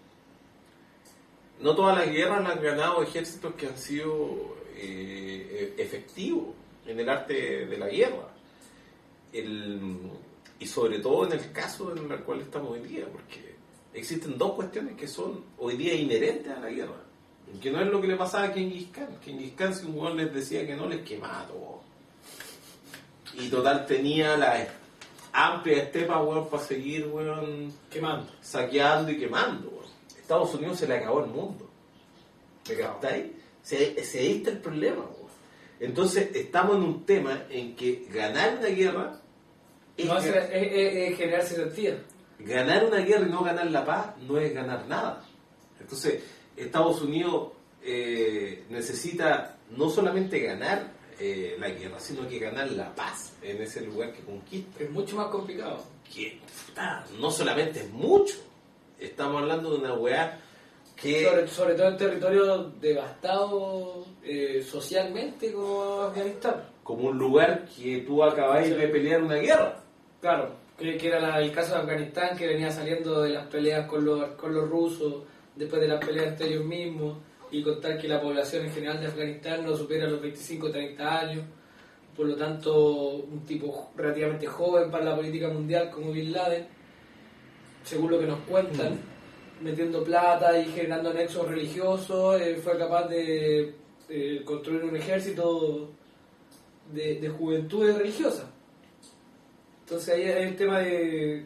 B: No todas las guerras las han ganado ejércitos que han sido eh, efectivos en el arte de la guerra. El, y sobre todo en el caso en el cual estamos hoy día, porque existen dos cuestiones que son hoy día inherentes a la guerra. Que no es lo que le pasaba a Genghis Khan. Genghis Khan, si un hueón les decía que no, les quemaba todo. Y total tenía la amplia estepa, weón, para seguir, weón,
A: quemando,
B: saqueando y quemando, weón. Estados Unidos se le acabó el mundo. ¿Me captáis? Se, se diste el problema, weón. Entonces estamos en un tema en que ganar una guerra es,
A: no, es, es, es, es generar certeza.
B: Ganar una guerra y no ganar la paz no es ganar nada. Entonces Estados Unidos eh, necesita no solamente ganar eh, la guerra, sino que ganar la paz en ese lugar que conquista.
A: Es mucho más complicado.
B: Que puta, no solamente es mucho, estamos hablando de una weá que...
A: Sobre, sobre todo en territorios devastados eh, socialmente como Afganistán.
B: Como un lugar que tú acabáis de pelear una guerra.
A: Claro, que, que era la, el caso de Afganistán, que venía saliendo de las peleas con los, con los rusos, después de las peleas entre ellos mismos, y contar que la población en general de Afganistán no supera los veinticinco o treinta años, por lo tanto un tipo relativamente joven para la política mundial como Bin Laden, según lo que nos cuentan, mm. metiendo plata y generando nexos religiosos, eh, fue capaz de eh, construir un ejército de, de juventudes religiosas. Entonces ahí hay el tema de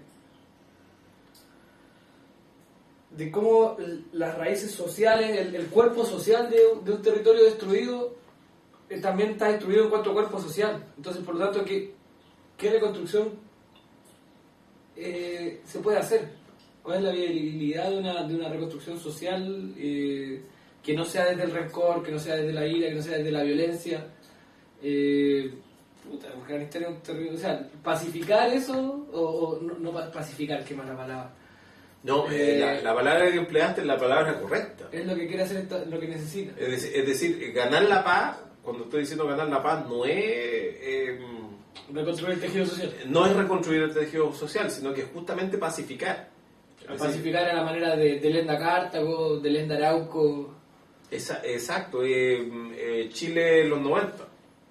A: de cómo las raíces sociales, el, el cuerpo social de, de un territorio destruido eh, también está destruido en cuanto a cuerpo social. Entonces, por lo tanto, ¿qué, qué reconstrucción eh, se puede hacer? ¿Cuál es la viabilidad de una, de una reconstrucción social eh, que no sea desde el rencor, que no sea desde la ira, que no sea desde la violencia? Eh, puta, Afganistán es un territorio, o sea, pacificar eso, o, o no, no pacificar, qué mala palabra.
B: No, eh, la, la palabra que empleaste es la palabra correcta.
A: Es lo que quiere hacer, esta, lo que necesita.
B: Es decir, es decir, ganar la paz, cuando estoy diciendo ganar la paz, no es... Eh,
A: reconstruir el tejido social.
B: No es reconstruir el tejido social, sino que es justamente pacificar.
A: Es pacificar decir, a la manera de, de Lenda Cartago, de Lenda Arauco.
B: Esa, exacto, eh, eh, Chile en los noventa.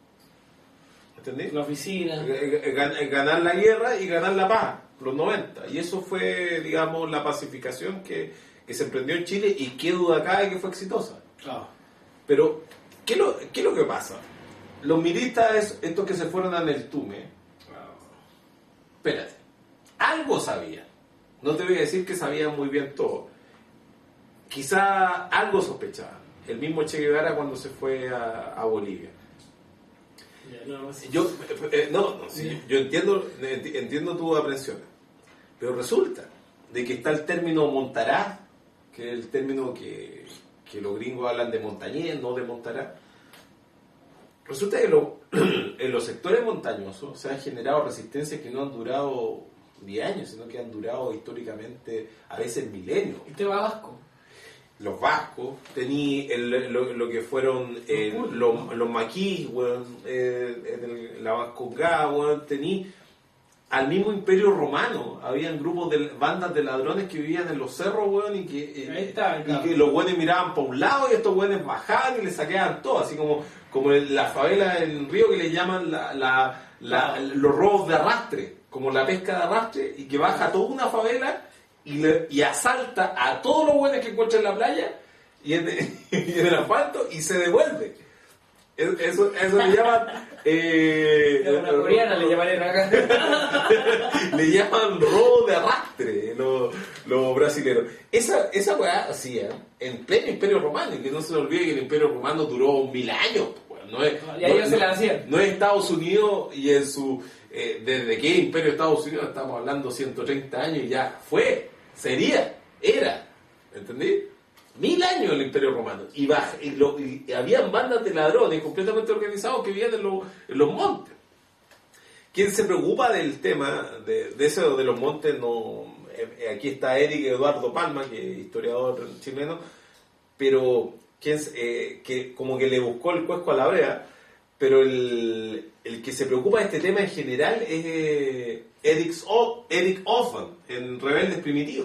B: ¿entendés?
A: La oficina.
B: Gan- Ganar la guerra y ganar la paz, los noventa. Y eso fue, digamos, la pacificación que, que se emprendió en Chile y qué duda cabe que fue exitosa.
A: Claro.
B: Pero, ¿qué es lo, qué es lo que pasa? Los militas, estos que se fueron a Neltume, espérate, algo sabían. No te voy a decir que sabían muy bien todo. Quizá algo sospechaban. El mismo Che Guevara cuando se fue a, a Bolivia. Yo, eh, no, no sí, yo entiendo, entiendo tu aprensión. Pero resulta de que está el término montará, que es el término que, que los gringos hablan de montañés, no de montará. Resulta que lo, en los sectores montañosos se han generado resistencias que no han durado diez años, sino que han durado históricamente a veces milenios.
A: ¿Y te va vasco?
B: Los vascos, tení el, lo, lo que fueron eh, los, los maquis, bueno, eh, la vascongá, bueno, tení al mismo Imperio Romano, habían grupos de bandas de ladrones que vivían en los cerros, bueno, y que, eh,
A: está,
B: y que los buenos miraban para un lado y estos buenos bajaban y les saqueaban todo, así como, como en la favela en Río que le llaman la, la, la, los robos de arrastre, como la pesca de arrastre, y que baja toda una favela y, le, y asalta a todos los buenos que encuentra en la playa y en, y en el asfalto y se devuelve. Eso, eso le llaman eh,
A: una coreana le llamarían acá.
B: Le llaman robo de arrastre los, los brasileños. Esa, esa weá hacía en pleno Imperio Romano, y que no se olvide que el Imperio Romano duró mil años. Pues, no es,
A: y a ellos
B: no,
A: se la hacían.
B: No es Estados Unidos y en su eh, desde que Imperio de Estados Unidos estamos hablando ciento treinta años y ya fue, sería, era, ¿entendí? Mil años el Imperio Romano y, baja, y, lo, y habían bandas de ladrones completamente organizados que vivían en, lo, en los montes. Quien se preocupa del tema de, de eso de los montes, no eh, aquí está Eric Eduardo Palma, que es historiador chileno, pero quien, eh, que como que le buscó el cuesco a la brea, pero el, el que se preocupa de este tema en general es eh, Eric, o, Eric Offen en Rebeldes Primitivos,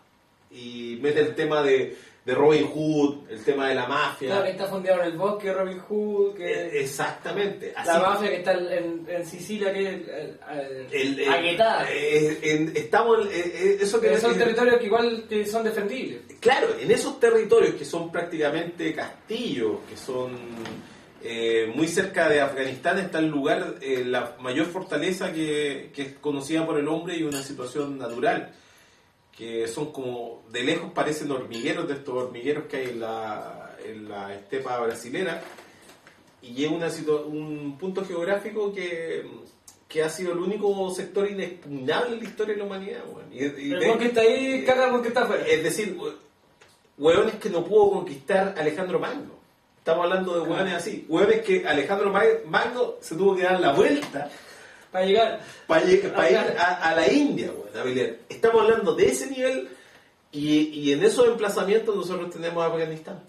B: y mete el tema de de Robin Hood, el tema de la mafia.
A: Claro, que está fondeado en el bosque, Robin Hood, que...
B: Exactamente. Así
A: la mafia que está en, en Sicilia, que es Aguetada.
B: Estamos... Eh, eso que
A: son
B: es,
A: territorios que igual que son defendibles.
B: Claro, en esos territorios que son prácticamente castillos, que son eh, muy cerca de Afganistán, está el lugar, eh, la mayor fortaleza que, que es conocida por el hombre y una situación natural, que son como, de lejos parecen hormigueros, de estos hormigueros que hay en la, en la estepa brasilera, y es una situ- un punto geográfico que, que ha sido el único sector inexpugnable en la historia de la humanidad. Bueno. Y, y
A: el
B: de,
A: que está ahí caga porque está afuera.
B: Es decir, hueones que no pudo conquistar Alejandro Magno. Estamos hablando de hueones así. Hueones que Alejandro Magno se tuvo que dar la vuelta
A: para llegar,
B: para lleg- pa ir a, a la India, bueno, a pelear. Estamos hablando de ese nivel, y, y en esos emplazamientos nosotros tenemos a Afganistán.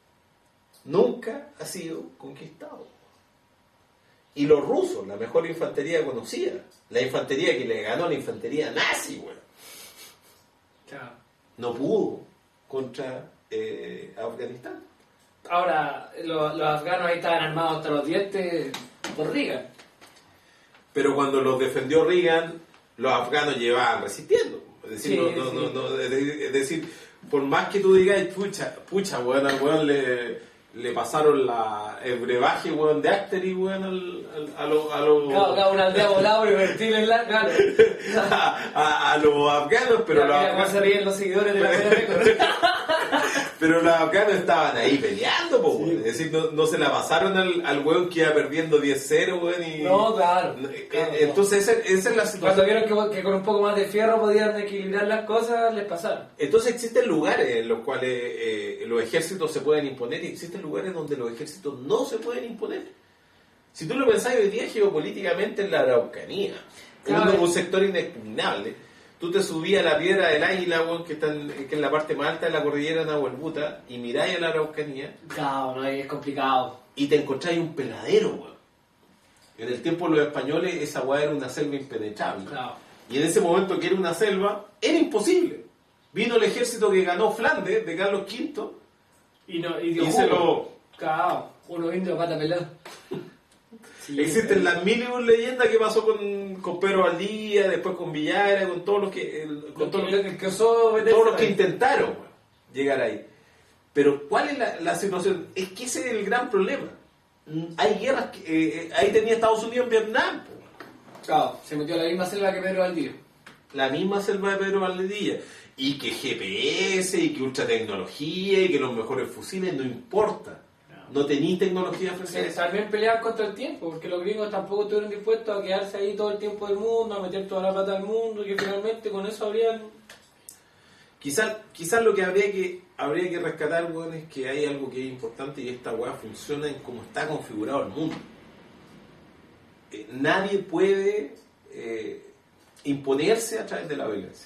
B: Nunca ha sido conquistado. Y los rusos, la mejor infantería conocida, la infantería que le ganó a la infantería nazi, bueno,
A: claro,
B: no pudo contra eh, Afganistán.
A: Ahora, los, los afganos ahí estaban armados hasta los dientes por Reagan.
B: Pero cuando los defendió Reagan, los afganos llevaban resistiendo. Es decir,
A: sí,
B: no, no,
A: sí.
B: no, no, es decir, por más que tú digas, pucha, pucha, weón, al weón le, le pasaron la, el brebaje, weón, de Acteri, weón, al, al, a los... A los
A: Claro, cada una aldea volado y vertir en la... Claro.
B: a, a, a los afganos, pero los
A: afganos... se ríen los seguidores de la pena.
B: Pero los afganos estaban ahí peleando, po, sí. Es decir, no, no se la pasaron al, al weón que iba perdiendo diez cero, weón, y...
A: No, claro.
B: claro entonces, no. Esa, esa es la situación.
A: Cuando vieron que, que con un poco más de fierro podían equilibrar las cosas, les pasaron.
B: Entonces existen lugares en los cuales eh, los ejércitos se pueden imponer, y existen lugares donde los ejércitos no se pueden imponer. Si tú lo pensás hoy día geopolíticamente en la Araucanía, claro, un, un sector inexpugnable, tú te subías a la piedra del Águila, weón, que, está en, que es la parte más alta de la cordillera de Nahuelbuta, y miráis a la Araucanía.
A: Claro, no, es complicado.
B: Y te encontráis un peladero, weón. En el tiempo de los españoles esa weá era una selva impenetrable.
A: Claro.
B: Y en ese momento que era una selva, era imposible. Vino el ejército que ganó Flandes, de Carlos quinto,
A: y, no, y, dio
B: y se lo...
A: Claro, unos indios pata pelada. Sí,
B: Existen
A: eh.
B: las mil y un leyendas que pasó con, con Pedro Valdía, después con Villagra, con todos los que, el- con todos los que,
A: el que osó meterse
B: todos los que
A: ahí.
B: intentaron weón, llegar ahí. Pero ¿cuál es la, la situación? Es que ese es el gran problema. Mm, Hay guerras, que, eh, eh, ahí tenía Estados Unidos en Vietnam, po.
A: Claro, se metió a la misma selva que Pedro Valdivia.
B: La misma selva de Pedro Valdivia. Y que G P S, y que ultra tecnología, y que los mejores fusiles, no importa. No tenéis tecnología frente a
A: Se,
B: eso.
A: también peleaban contra el tiempo, porque los gringos tampoco estuvieron dispuestos a quedarse ahí todo el tiempo del mundo, a meter toda la plata del mundo, y que finalmente con eso habrían...
B: Quizás quizás lo que habría que habría que rescatar, weón, es que hay algo que es importante y esta weá funciona en cómo está configurado el mundo. Eh, nadie puede eh, imponerse a través de la violencia.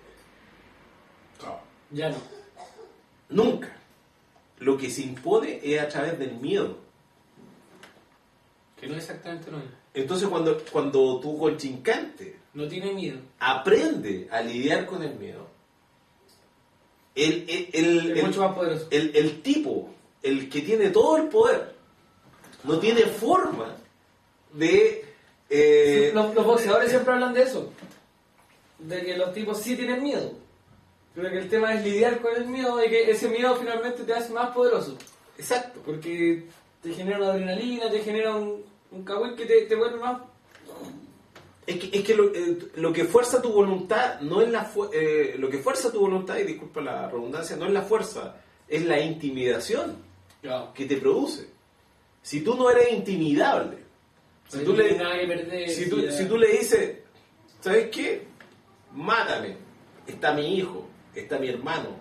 A: Ya no.
B: Nunca. Lo que se impone es a través del miedo.
A: Que no es exactamente lo mismo.
B: Entonces cuando, cuando tu contrincante
A: No tiene miedo.
B: aprende a lidiar con el miedo, el, el, el,
A: Es
B: el-
A: mucho más poderoso.
B: el, el tipo, el que tiene todo el poder, no tiene forma de... eh,
A: los, los boxeadores siempre hablan de eso. De que los tipos sí tienen miedo. Pero que el tema es lidiar con el miedo y que ese miedo finalmente te hace más poderoso.
B: Exacto.
A: Porque te genera una adrenalina, te genera un, un cagüín que te, te vuelve más...
B: Es que, es que lo, eh, lo que fuerza tu voluntad no es la fu- eh, lo que fuerza tu voluntad, y disculpa la redundancia, no es la fuerza, es la intimidación
A: Claro.
B: que te produce. Si tú no eres intimidable, si tú, le,
A: nada que perder,
B: si,
A: sí,
B: tú,
A: ya.
B: si tú le dices, ¿sabes qué? Mátame, está mi hijo, está mi hermano,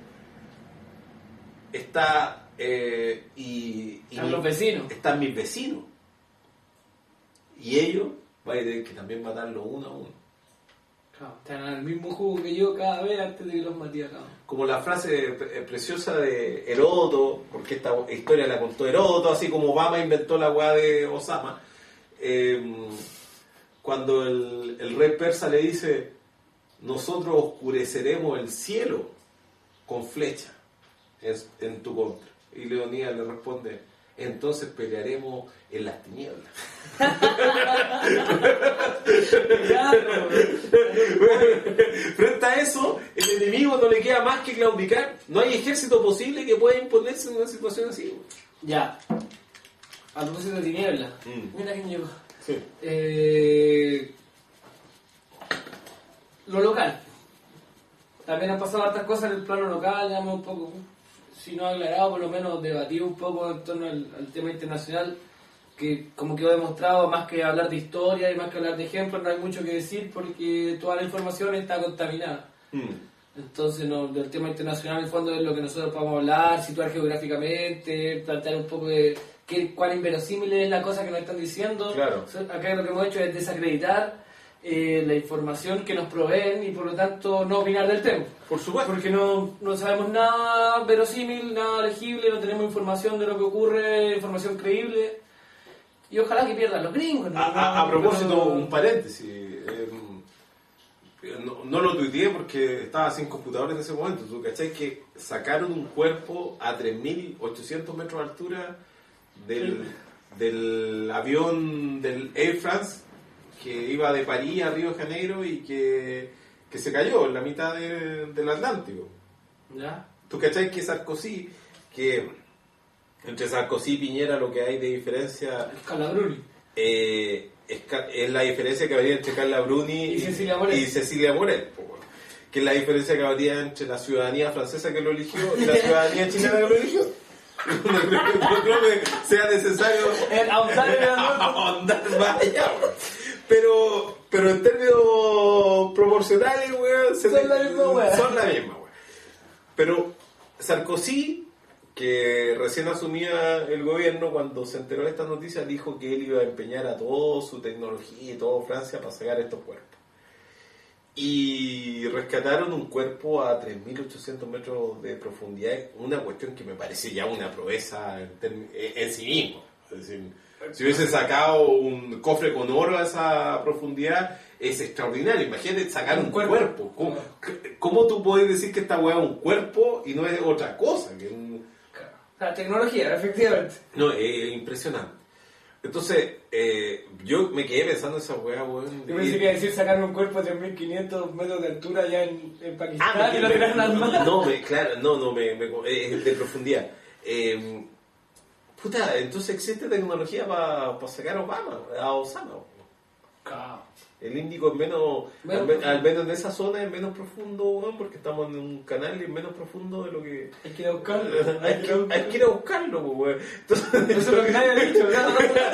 B: está eh, y, y
A: Están
B: mi-
A: los vecinos.
B: están mis vecinos, y ellos van a tener que también matarlo uno a uno.
A: Claro, están al mismo jugo que yo cada vez antes de que los maté acá.
B: Como la frase pre- preciosa de Heródoto, porque esta historia la contó Heródoto, así como Obama inventó la weá de Osama, eh, cuando el, el rey persa le dice, nosotros oscureceremos el cielo con flecha en, en tu contra. Y Leonidas le responde, entonces pelearemos en las tinieblas.
A: Claro.
B: Frente a eso, el enemigo no le queda más que claudicar. No hay ejército posible que pueda imponerse en una situación así.
A: Ya. A propósito de tiniebla.
B: Mm.
A: Mira quién llegó.
B: Sí.
A: Eh, lo local. También han pasado hartas cosas en el plano local, ya hemos un poco, si no aclarado, por lo menos debatido un poco en torno al, al tema internacional, que como quedó demostrado, más que hablar de historia y más que hablar de ejemplos, no hay mucho que decir porque toda la información está contaminada.
B: Mm.
A: Entonces, no, del tema internacional, en el fondo es lo que nosotros podemos hablar, situar geográficamente, plantear un poco de qué, cuán inverosímil es la cosa que nos están diciendo.
B: Claro.
A: Acá lo que hemos hecho es desacreditar eh, la información que nos proveen y por lo tanto no opinar del tema.
B: Por supuesto.
A: Porque no, no sabemos nada verosímil, nada legible, no tenemos información de lo que ocurre, información creíble. Y ojalá que pierdan los gringos. ¿no?
B: A, a- a
A: No,
B: propósito,
A: pero-
B: un paréntesis. eh, no, no lo tuiteé porque estaba sin computador en ese momento. ¿Tú cachai que sacaron un cuerpo a tres mil ochocientos metros de altura del, del avión del Air France que iba de París a Río de Janeiro y que, que se cayó en la mitad de- del Atlántico?
A: ¿Ya?
B: ¿Tú cachai que Sarkozy, que entre Sarkozy y Piñera lo que hay de diferencia
A: Calabruni.
B: eh, es, ca- es la diferencia que habría entre Carla Bruni
A: Y Cecilia Morel.
B: y Cecilia Morel, po, weón. Que es la diferencia que habría entre la ciudadanía francesa que lo eligió y la ciudadanía chilena que lo eligió. No creo, no creo que sea necesario
A: El ahondar en el amor.
B: ahondar más allá, weón. Pero, pero en términos proporcionales, weón, se-
A: Son la misma weá.
B: son la misma, weón. Pero Sarkozy, que recién asumía el gobierno, cuando se enteró de esta noticia, dijo que él iba a empeñar a toda su tecnología y toda Francia para sacar estos cuerpos. Y rescataron un cuerpo a tres mil ochocientos metros de profundidad, una cuestión que me parece ya una proeza en, term- en sí mismo. Es decir, si hubiese sacado un cofre con oro a esa profundidad, es extraordinario. Imagínate sacar un,
A: Un
B: cuerpo.
A: cuerpo.
B: ¿Cómo, cómo tú puedes decir que esta weá es un cuerpo y no es otra cosa? Que un-
A: La tecnología, efectivamente.
B: no, es impresionante. Entonces, eh, yo me quedé pensando en esa weá, weón.
A: Yo pensé que iba a decir sacar un cuerpo de tres mil quinientos metros de altura allá en, en Pakistán
B: Ah,
A: y lo tiraron al mar.
B: No, me, claro, no, no, me, me, eh, de profundidad. Eh, puta, entonces existe tecnología para pa sacar a Obama, a Osama.
A: Claro.
B: El Índico es menos,
A: Menos
B: al, me-
A: profundo.
B: al menos en esa zona es menos profundo, weón, porque estamos en un canal y es menos profundo de lo que...
A: Hay que ir a buscarlo.
B: Hay que, hay que ir a buscarlo, pues, weón. Entonces,
A: Eso es lo que nadie ha dicho, claro.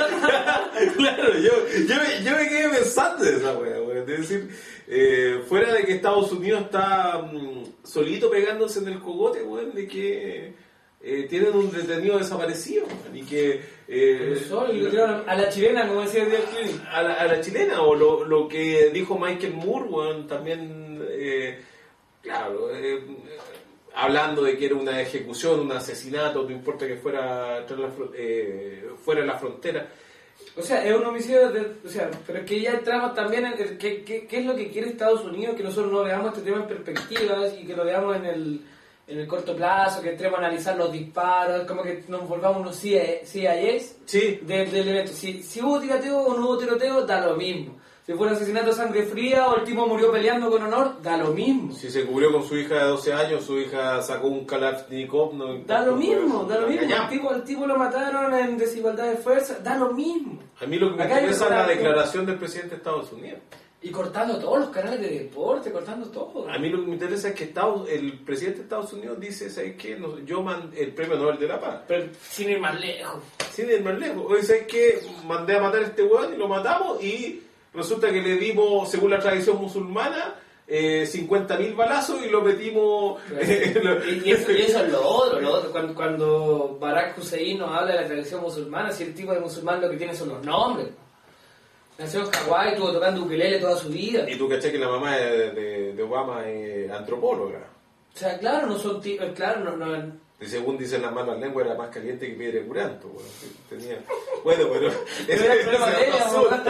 B: claro, yo, yo, me, yo me quedé pensando en esa weá, weón. Es decir, eh, fuera de que Estados Unidos está mm, solito pegándose en el cogote, weón, de que eh, tienen un detenido desaparecido, weón, y que... eh,
A: Solo, y lo tiraron a la chilena, como decía el día Clinton.
B: a la, a la chilena, o lo, lo que dijo Michael Moore, weón, también, eh, claro, eh, hablando de que era una ejecución, un asesinato, no importa que fuera, tras la fron- eh, fuera de la frontera.
A: O sea, es un homicidio, de, o sea, pero es que ya entramos también en el- qué, qué, qué es lo que quiere Estados Unidos, que nosotros no veamos este tema en perspectivas y que lo veamos en el, en el corto plazo, que entremos a analizar los disparos, como que nos volvamos unos C I As
B: Sí,
A: del, del evento. Si, si hubo tiroteo o no hubo tiroteo, da lo mismo. Si fue un asesinato a sangre fría o el tipo murió peleando con honor, da lo mismo.
B: si se cubrió con su hija de doce años, su hija sacó un Kalashnikov, no
A: Da lo mismo, da lo mismo. Al
B: Engañamos.
A: tipo, al tipo lo mataron en desigualdad de fuerza, da lo mismo.
B: A mí lo que me
A: Acá hay
B: interesa es
A: una-
B: la declaración del presidente de Estados Unidos.
A: Y cortando todos los canales de deporte, cortando todo.
B: A mí lo que me interesa es que Estados, el presidente de Estados Unidos dice, ¿sabes qué? No, yo mandé el premio Nobel de la Paz.
A: Pero sin ir más lejos.
B: Sin ir más lejos. Oye, ¿sabes qué? Mandé a matar a este weón y lo matamos y resulta que le dimos, según la tradición musulmana, eh, cincuenta mil balazos y lo metimos... eh, lo-
A: Y, y eso, y eso es lo otro, lo otro. Cuando, cuando Barack Hussein nos habla de la tradición musulmana, si el tipo de musulmán lo que tiene son los nombres. Nació en Hawái, estuvo tocando ukelele toda su vida.
B: Y tú caché que la mamá de, de- de Obama es antropóloga.
A: O sea, claro, no son tipos, claro, no, no,
B: Y según dicen las malas lenguas, era más caliente que piedra de curanto. Bueno, tenía... bueno, pero...
A: Ese era el problema de ella,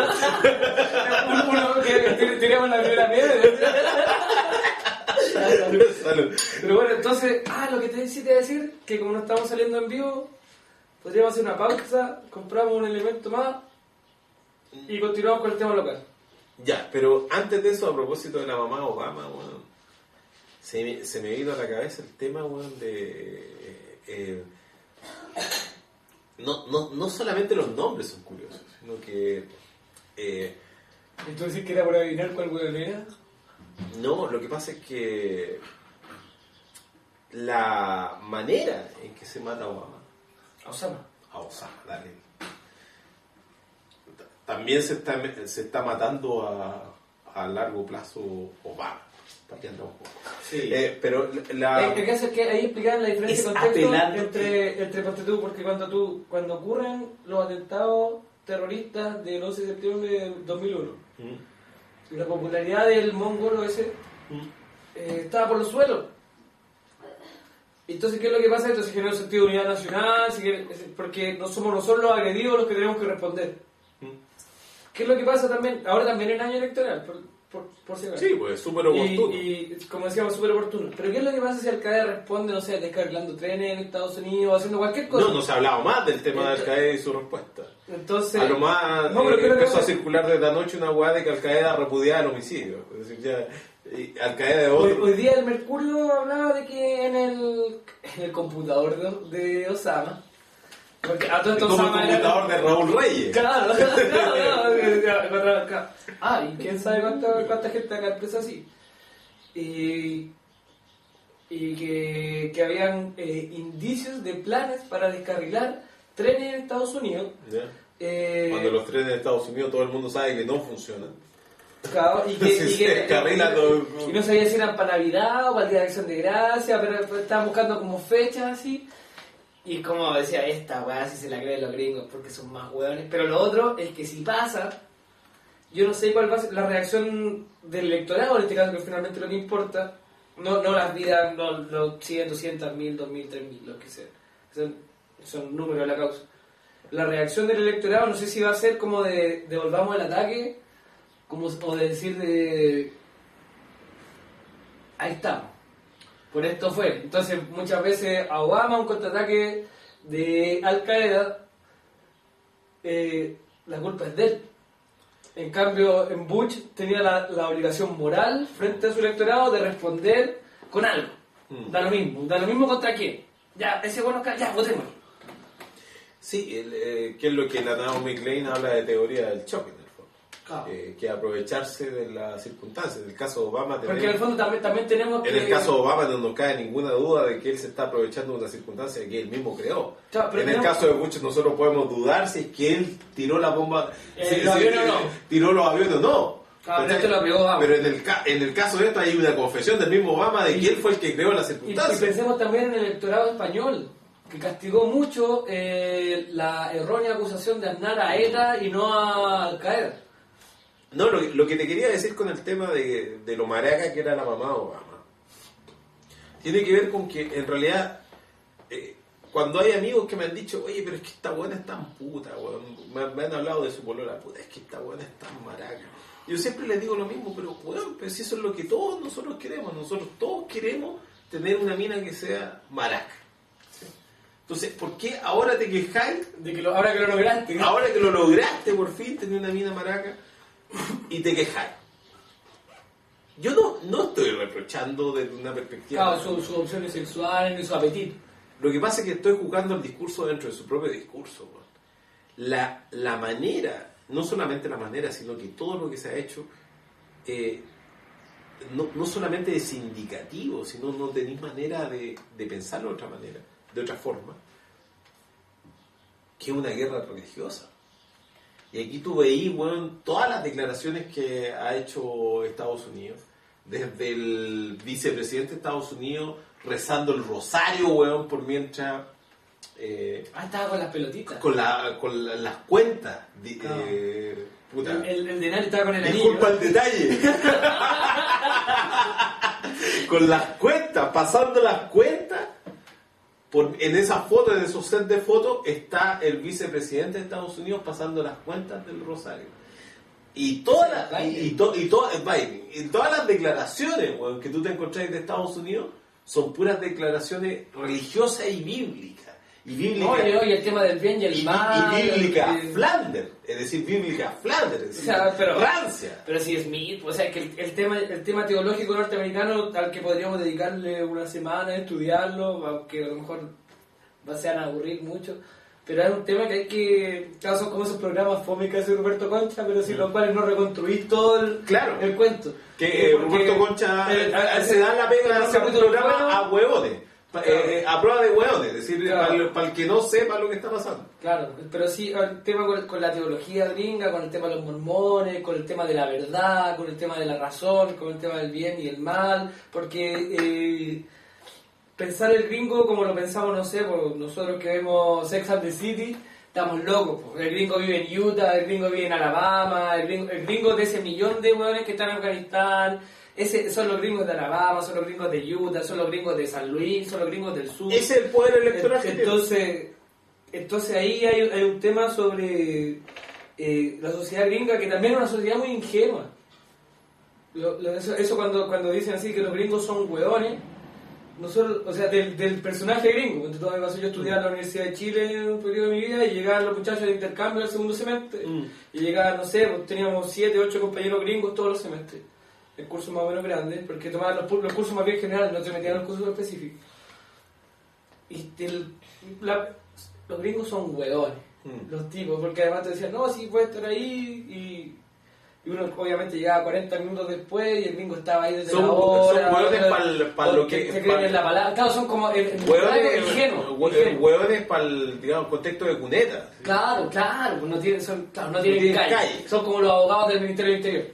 B: asunto.
A: uno que tiramos la primera piedra.
B: Salud.
A: Pero bueno, entonces, ah, lo que te decía decir, que como no estamos saliendo en vivo, podríamos hacer una pausa, compramos un elemento más y continuamos con el tema local.
B: Ya, pero antes de eso, a propósito de la mamá Obama, bueno, se, me- se me vino a la cabeza el tema, weón, de... eh, no, no, no solamente los nombres son curiosos, sino que... eh,
A: Entonces, ¿que era por adivinar cuál hueón era?
B: no, lo que pasa es que la manera en que se mata a Obama,
A: A Osama.
B: a Osama, dale, también se está, se está matando a, a largo plazo Obama, para que anda un poco.
A: Sí.
B: Eh, pero la...
A: Hay que hacer que ahí explicar la diferencia
B: Es
A: de contexto
B: apelante.
A: entre, entre ponte tú, porque cuando tú cuando ocurren los atentados terroristas del once de septiembre del dos mil uno,
B: Mm,
A: la popularidad del mongolo ese
B: mm.
A: eh, estaba por los suelos. Entonces, ¿qué es lo que pasa? Entonces genera un sentido de unidad nacional, si quiere- es- porque no somos nosotros los agredidos los que tenemos que responder.
B: Mm.
A: ¿Qué es lo que pasa también? Ahora también en año electoral, por, por, por si acaso.
B: Sí, pues súper oportuno.
A: Y, y, como decíamos, súper oportuno. Pero ¿qué es lo que pasa si Al Qaeda responde, no sé, descarrilando trenes en Estados Unidos, haciendo cualquier cosa?
B: No, no se ha hablado más del tema de Al Qaeda y su respuesta.
A: Entonces,
B: A lo más
A: no, pero
B: eh,
A: ¿qué es lo que
B: empezó a
A: pasa?
B: circular desde anoche una hueá de que Al Qaeda repudiaba el homicidio. Es decir, ya y Al Qaeda de
A: Hoy,
B: otro.
A: hoy día el Mercurio hablaba de que en el, en el computador de, de Osama, porque a todo
B: Es
A: esto
B: como el
A: Osama era-
B: computador de Raúl Reyes.
A: Claro, claro, claro, claro. Ah, y quién sabe cuánta, cuánta gente acá empieza así. Y, y que, que habían eh, indicios de planes para descarrilar trenes en Estados Unidos.
B: ¿Ya?
A: eh,
B: Cuando los trenes de Estados Unidos todo el mundo sabe que no funcionan.
A: claro, y que,
B: Sí,
A: y
B: se
A: que-
B: descarrila todo.
A: y no sabía si eran para Navidad o para el Día de Acción de Gracia, pero pero estaban buscando como fechas así. Y como decía, esta weá si se la creen los gringos porque son más hueones. Pero lo otro es que si pasa, yo no sé cuál va a ser la reacción del electorado, en este caso que finalmente lo que importa, no, no las vidas, no los cien, doscientos mil, dos mil, tres mil, lo que sea. Son, son números de la causa. La reacción del electorado no sé si va a ser como de devolvamos el ataque, como, o de decir de ahí estamos. Por esto fue. Entonces, muchas veces a Obama un contraataque de Al Qaeda eh, la culpa es de él. En cambio, en Bush tenía la, la obligación moral frente a su electorado de responder con algo. Mm. Da lo mismo. Da lo mismo contra quién. Ya, ese bueno, ya, votémoslo.
B: Sí, el, eh, que es lo que la Naomi Klein habla de teoría del choque, en el fondo.
A: Claro.
B: Eh, que aprovecharse de las circunstancias. En el caso de Obama...
A: Porque en el fondo también, también tenemos que...
B: En el caso de Obama no nos cae ninguna duda de que él se está aprovechando de una circunstancia que él mismo creó.
A: Claro, pero
B: en
A: tenemos...
B: el caso de Bush nosotros podemos dudar si es que él tiró la bomba...
A: Eh,
B: si,
A: los
B: si,
A: aviones o no.
B: Tiró los aviones o no.
A: Claro, pero, lo pegó Obama.
B: pero en, el, en el caso de esto hay una confesión del mismo Obama de y, que él fue el que creó la circunstancia.
A: Y, y pensemos también en el electorado español, que castigó mucho eh, la errónea acusación de Aznar a ETA y no a Al Qaeda.
B: No, lo, lo que te quería decir con el tema de, de lo maraca que era la mamá de Obama, tiene que ver con que en realidad, eh, cuando hay amigos que me han dicho, oye, pero es que esta buena es tan puta, weón, me, me han hablado de su polola, puta, es que esta buena es tan maraca. Yo siempre les digo lo mismo, pero weón, pues eso es lo que todos nosotros queremos, nosotros todos queremos tener una mina que sea maraca. Entonces, ¿por qué ahora te quejáis?
A: De que lo, ahora que lo lograste. ¿No?
B: Ahora que lo lograste por fin, tener una mina maraca, y te quejáis. Yo no, no estoy reprochando desde una perspectiva...
A: Claro, sus su opciones sexuales y su apetito.
B: Lo que pasa es que estoy jugando el discurso dentro de su propio discurso. La, la manera, no solamente la manera, sino que todo lo que se ha hecho, eh, no, no solamente es indicativo, sino no tenéis manera de, de pensarlo de otra manera, de otra forma, que es una guerra religiosa. Y aquí tú veís, bueno, todas las declaraciones que ha hecho Estados Unidos, desde el vicepresidente de Estados Unidos rezando el rosario, weón, por mientras... Eh,
A: ah, estaba con las pelotitas.
B: Con, la, con la, las cuentas. De,
A: no.
B: eh, puta.
A: El, el, el denario estaba con el anillo.
B: Disculpa el detalle. Con las cuentas, pasando las cuentas. Por, en esa foto, en esos set de fotos, está el vicepresidente de Estados Unidos pasando las cuentas del rosario. Y todas las y, y, to, y, to, Biden, y todas las declaraciones, bueno, que tú te encontrás de Estados Unidos son puras declaraciones religiosas y bíblicas. Y bíblica,
A: no, y el tema del bien y el mal.
B: Y, y bíblica
A: el,
B: Flanders, es decir, bíblica Flanders, es decir,
A: o sea, pero,
B: Francia.
A: Pero si Smith, o sea, que el, el, tema, el tema teológico norteamericano al que podríamos dedicarle una semana a estudiarlo, aunque a lo mejor se van a aburrir mucho, pero es un tema que hay que, claro, son como esos programas fome que hace Roberto Concha, pero sin los cuales no reconstruís todo el,
B: claro,
A: el cuento.
B: Que eh, Roberto Concha eh, eh, se da la pega de hacer un programa bueno, a huevones. Claro. Eh, a prueba de hueones, es decir, claro, para, el, para el que no sepa lo que está pasando.
A: Claro, pero sí, el tema con, con la teología gringa, con el tema de los mormones, con el tema de la verdad, con el tema de la razón, con el tema del bien y el mal, porque eh, pensar el gringo como lo pensamos, no sé, por nosotros que vemos Sex and the City, estamos locos. El gringo vive en Utah, el gringo vive en Alabama, el gringo, el gringo de ese millón de hueones que están en Afganistán. Ese, son los gringos de Alabama, son los gringos de Utah, son los gringos de San Luis, son los gringos del sur.
B: Ese es el poder electoral.
A: Entonces, entonces ahí hay, hay un tema sobre eh, la sociedad gringa, que también es una sociedad muy ingenua. Lo, lo, eso eso cuando, cuando dicen así que los gringos son hueones, nosotros, o sea, del, del personaje gringo. Entonces, todo me pasó, yo estudiaba en la Universidad de Chile en un periodo de mi vida y llegaban los muchachos de intercambio al segundo semestre. Mm. Y llegaban, no sé, pues, teníamos siete, ocho compañeros gringos todos los semestres. El curso más o menos grande, porque tomaban los, los cursos más bien generales, no te metían en los cursos específicos. Y el, la, los gringos son hueones, mm. los tipos, porque además te decían, no, sí, puede estar ahí, y, y uno obviamente llegaba cuarenta minutos después, y el gringo estaba ahí desde
B: son,
A: la hora.
B: Son hueones para lo que...
A: Se creen en la palabra, claro, son como
B: hueones
A: ingenuos.
B: Hueones para el, digamos, contexto de cuneta. ¿Sí?
A: Claro, claro, no tienen, son, claro, no tienen, no tienen calle. calle. Son como los abogados del Ministerio del Interior.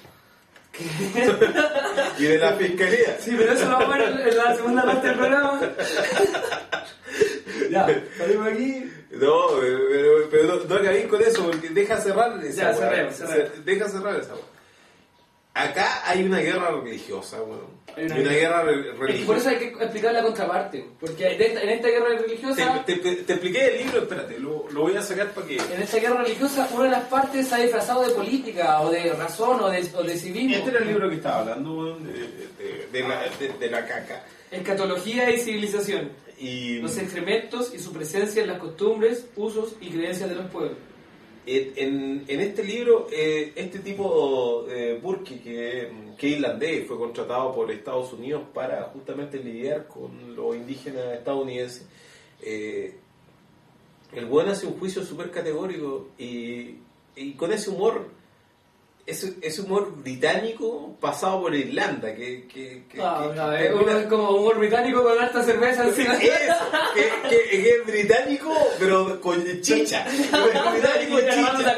B: Y de la fiscalía.
A: Sí, pero eso lo vamos a ver en la segunda parte del programa. Ya, salimos aquí.
B: No, pero, pero no, no acabéis con eso, porque deja cerrar esa
A: ya, cerremos, cerremos.
B: Deja cerrar esa. Acá hay una guerra religiosa, bueno.
A: Hay una,
B: hay una guerra re religiosa.
A: Por eso hay que explicar la contraparte, porque en esta, en esta guerra religiosa...
B: Te, te, te expliqué el libro, espérate, lo, lo voy a sacar para que...
A: En esta guerra religiosa una de las partes se ha disfrazado de política, o de razón, o de, o de civismo.
B: Este era el libro que estaba hablando, de, de, de, la, de, de la caca.
A: Escatología y civilización.
B: Y...
A: Los excrementos y su presencia en las costumbres, usos y creencias de los pueblos.
B: En, en este libro, eh, este tipo, eh, Burke, que, que es irlandés, fue contratado por Estados Unidos para justamente lidiar con los indígenas estadounidenses. Eh, el buen hace un juicio súper categórico y, y con ese humor, ese, ese humor británico pasado por Irlanda, que... que, que,
A: ah,
B: que,
A: no,
B: que
A: es
B: una,
A: como humor británico con alta cerveza encima.
B: Eso, que, que, que es británico, pero con chicha. Es británico con chicha.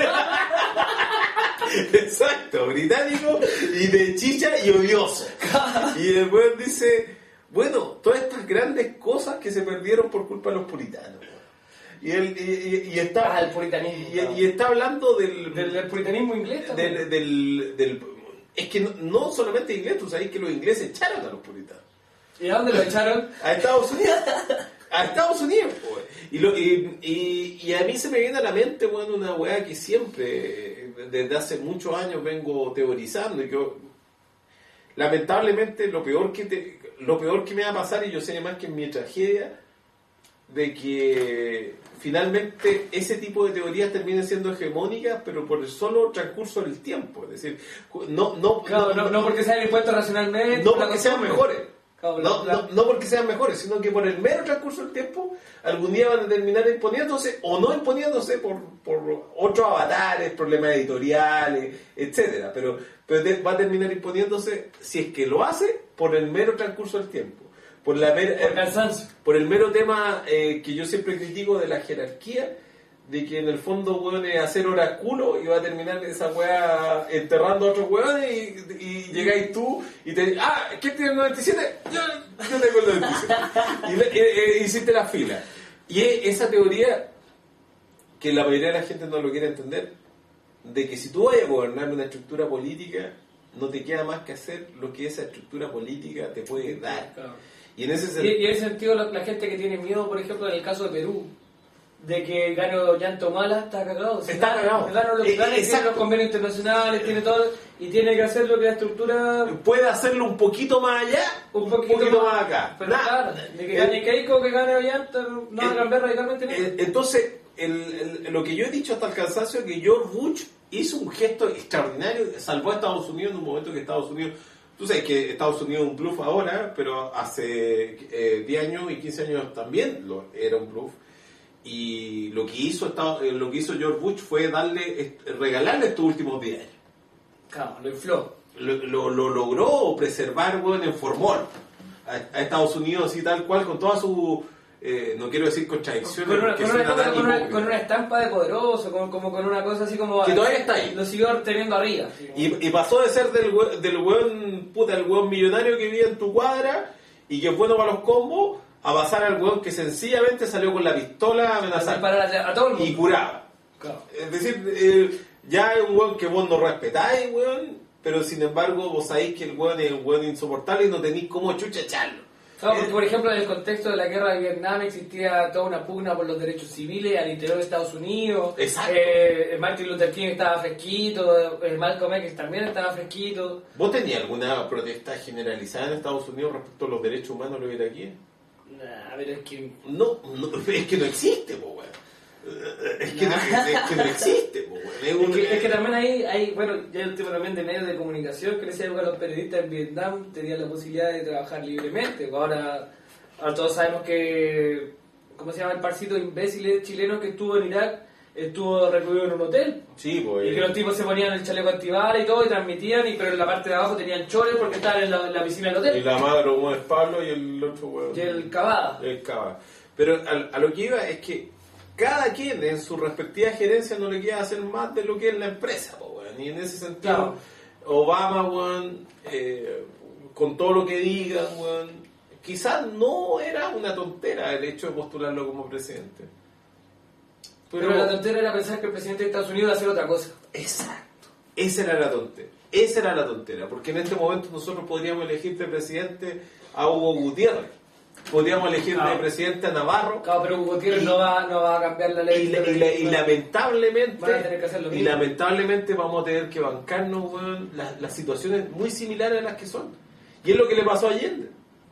B: Exacto, británico y de chicha y odioso. Y el weón dice, bueno, todas estas grandes cosas que se perdieron por culpa de los puritanos. Y, él, y, y, y está
A: ah, el puritanismo,
B: y,
A: claro.
B: y está hablando del,
A: del, del puritanismo inglés
B: del, del, del, del es que no, no solamente inglés, tú sabes que los ingleses echaron a los puritanos.
A: ¿Y a dónde lo echaron?
B: A Estados Unidos. A Estados Unidos, pues. Y, lo, y, y, y a mí se me viene a la mente, bueno, una weá que siempre, desde hace muchos años vengo teorizando y que lamentablemente lo peor que te, lo peor que me va a pasar, y yo sé más que en mi tragedia, de que finalmente ese tipo de teorías terminen siendo hegemónicas, pero por el solo transcurso del tiempo. Es decir, no, no,
A: claro, no, no, no porque sean impuestos racionalmente,
B: no porque sean mejores.
A: Claro,
B: no,
A: la,
B: no, no porque sean mejores, sino que por el mero transcurso del tiempo, algún día van a terminar imponiéndose o no imponiéndose por, por otros avatares, problemas editoriales, etcétera. Pero, pero de, va a terminar imponiéndose, si es que lo hace, por el mero transcurso del tiempo. Por, la mer,
A: por, cansancio.
B: por el mero tema eh, que yo siempre critico de la jerarquía, de que en el fondo, weón, es hacer oráculo y va a terminar esa weá enterrando a otros weones y, y llegáis tú y te ah, ¿quién tiene el noventa y siete? Yo, yo tengo el noventa y siete. Y le, eh, eh, hiciste la fila. Y es esa teoría que la mayoría de la gente no lo quiere entender, de que si tú vas a gobernar una estructura política, no te queda más que hacer lo que esa estructura política te puede dar.
A: Claro.
B: Y en ese sentido,
A: y, y en ese sentido la, la gente que tiene miedo, por ejemplo, en el caso de Perú, de que gane Ollanta-Humala, está cagado.
B: Si está cagado.
A: Gana los,
B: eh,
A: gana, tiene los convenios internacionales, tiene todo, y tiene que hacer lo que la estructura...
B: Puede hacerlo un poquito más allá,
A: un poquito,
B: un poquito
A: más,
B: más acá.
A: Pero
B: nah,
A: claro, de que gane Keiko, que gane Ollanta, no va a cambiar radicalmente nada.
B: Entonces, el, el, lo que yo he dicho hasta el cansancio es que George Bush hizo un gesto extraordinario, salvó a Estados Unidos en un momento que Estados Unidos... Tú sabes que Estados Unidos es un bluff ahora, pero hace eh, diez años y quince años también lo, era un bluff. Y lo que hizo lo que hizo George Bush fue darle regalarle estos últimos diez años.
A: Claro, lo infló.
B: Lo, lo, lo logró preservar, bueno, en formol a, a Estados Unidos así tal cual, con toda su... Eh, no quiero decir contradicciones,
A: con una, con, una, con,
B: tan
A: una, con una estampa de poderoso, con, como con una cosa así como...
B: que todavía está ahí.
A: Lo siguió teniendo arriba.
B: Y, y pasó de ser del, del weón, puta, el weón millonario que vive en tu cuadra y que es bueno para los combos, a pasar al weón que sencillamente salió con la pistola a amenazar
A: a, a todo el mundo.
B: y curaba.
A: Claro.
B: Es decir, eh, ya es un weón que vos no respetáis, weón, pero sin embargo vos sabéis que el weón es un weón insoportable y no tenéis cómo chucha echarlo.
A: Claro, porque, por ejemplo, en el contexto de la guerra de Vietnam existía toda una pugna por los derechos civiles al interior de Estados Unidos.
B: Exacto.
A: Eh, Martin Luther King estaba fresquito, eh, Malcolm X también estaba fresquito.
B: ¿Vos tenías alguna protesta generalizada en Estados Unidos respecto a los derechos humanos de los iraquíes?
A: Nah, pero es que...
B: No, no, es que no existe, po, weón. Es que, no, es que no existe, po, weón. Es, un,
A: es, que, es que también hay, hay, bueno, ya el tema también de medios de comunicación, que en esa época los periodistas en Vietnam tenían la posibilidad de trabajar libremente. Ahora, ahora todos sabemos que, ¿cómo se llama el parcito de imbéciles chilenos que estuvo en Irak? Estuvo recluido en un hotel.
B: Sí, pues.
A: Y que los tipos se ponían el chaleco antibalas y todo y transmitían, y, pero en la parte de abajo tenían chores porque estaban en la, en la piscina del hotel.
B: Y la madre uno es Pablo y el otro weón.
A: Y el Cavada.
B: El Cavada. Pero a, a lo que iba es que cada quien en su respectiva gerencia no le quiere hacer más de lo que es la empresa, po, weón. Y en ese sentido,
A: claro.
B: Obama, weón, eh, con todo lo que digan, weón, quizás no era una tontera el hecho de postularlo como presidente.
A: Pero, Pero la tontera era pensar que el presidente de Estados Unidos iba a hacer otra cosa.
B: Exacto. Esa era la tontera. Esa era la tontera. Porque en este momento nosotros podríamos elegir de presidente a Hugo Gutiérrez. Podríamos elegir claro. de presidente a Navarro.
A: Claro, pero Hugo Gutiérrez y, no, va, no va a cambiar la ley.
B: Y, la, y, la, y lamentablemente,
A: van a tener que hacer lo
B: y
A: mismo.
B: lamentablemente vamos a tener que bancarnos, weón, las, las situaciones muy similares a las que son. Y es lo que le pasó a Allende.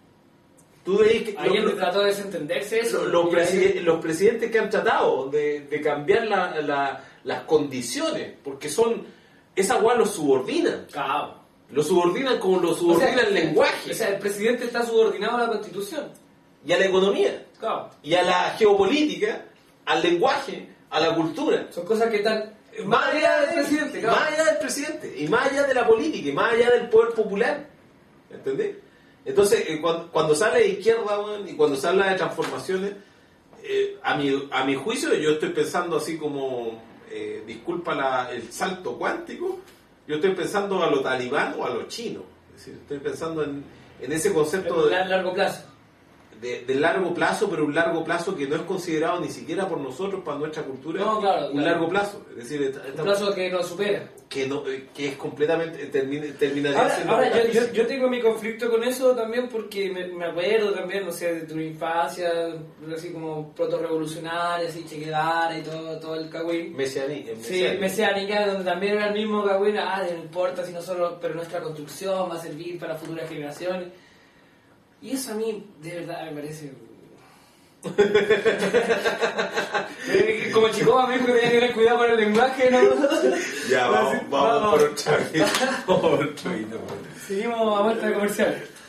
B: Tú veis que
A: Allende trató de desentenderse eso.
B: Los, los, presiden- los presidentes que han tratado de, de cambiar la, la, las condiciones, porque son, esa weá los subordinan.
A: Claro.
B: Lo subordinan como lo subordina
A: O sea,
B: el lenguaje.
A: O sea, el presidente está subordinado a la Constitución.
B: Y a la economía.
A: Claro.
B: Y a la geopolítica, al lenguaje, a la cultura.
A: Son cosas que están más allá del presidente, claro.
B: Más allá del presidente, y más allá de la política, y más allá del poder popular. ¿Entendés? Entonces, eh, cuando, cuando sale de izquierda, bueno, y cuando se habla de transformaciones, eh, a, mi, a mi juicio, yo estoy pensando así como, eh, disculpa la, el salto cuántico, yo estoy pensando a lo talibán o a lo chino. Es decir, estoy pensando en, en ese concepto
A: de largo plazo.
B: De, de largo plazo, pero un largo plazo que no es considerado ni siquiera por nosotros, para nuestra cultura,
A: no, claro,
B: un
A: claro.
B: largo plazo. Es decir, esta, esta,
A: un plazo que nos supera.
B: Que, no, que es completamente, termina, terminaría
A: Ahora,
B: siendo...
A: ahora yo, yo, yo tengo mi conflicto con eso también porque me, me acuerdo también, no sé, de tu infancia, así como proto-revolucionaria, así Che Guevara y todo, todo el cagüín.
B: Mesiánica.
A: Sí, mesiánica, donde también era el mismo cagüín, ah, no importa si nosotros, pero nuestra construcción va a servir para futuras generaciones. Y eso a mí, de verdad, me parece... Como chico, a mí que tenía que tener cuidado con el lenguaje, ¿no?
B: Ya, vamos, vamos, vamos por otra vez. Vamos por otra vez.
A: Seguimos a vuelta de comercial.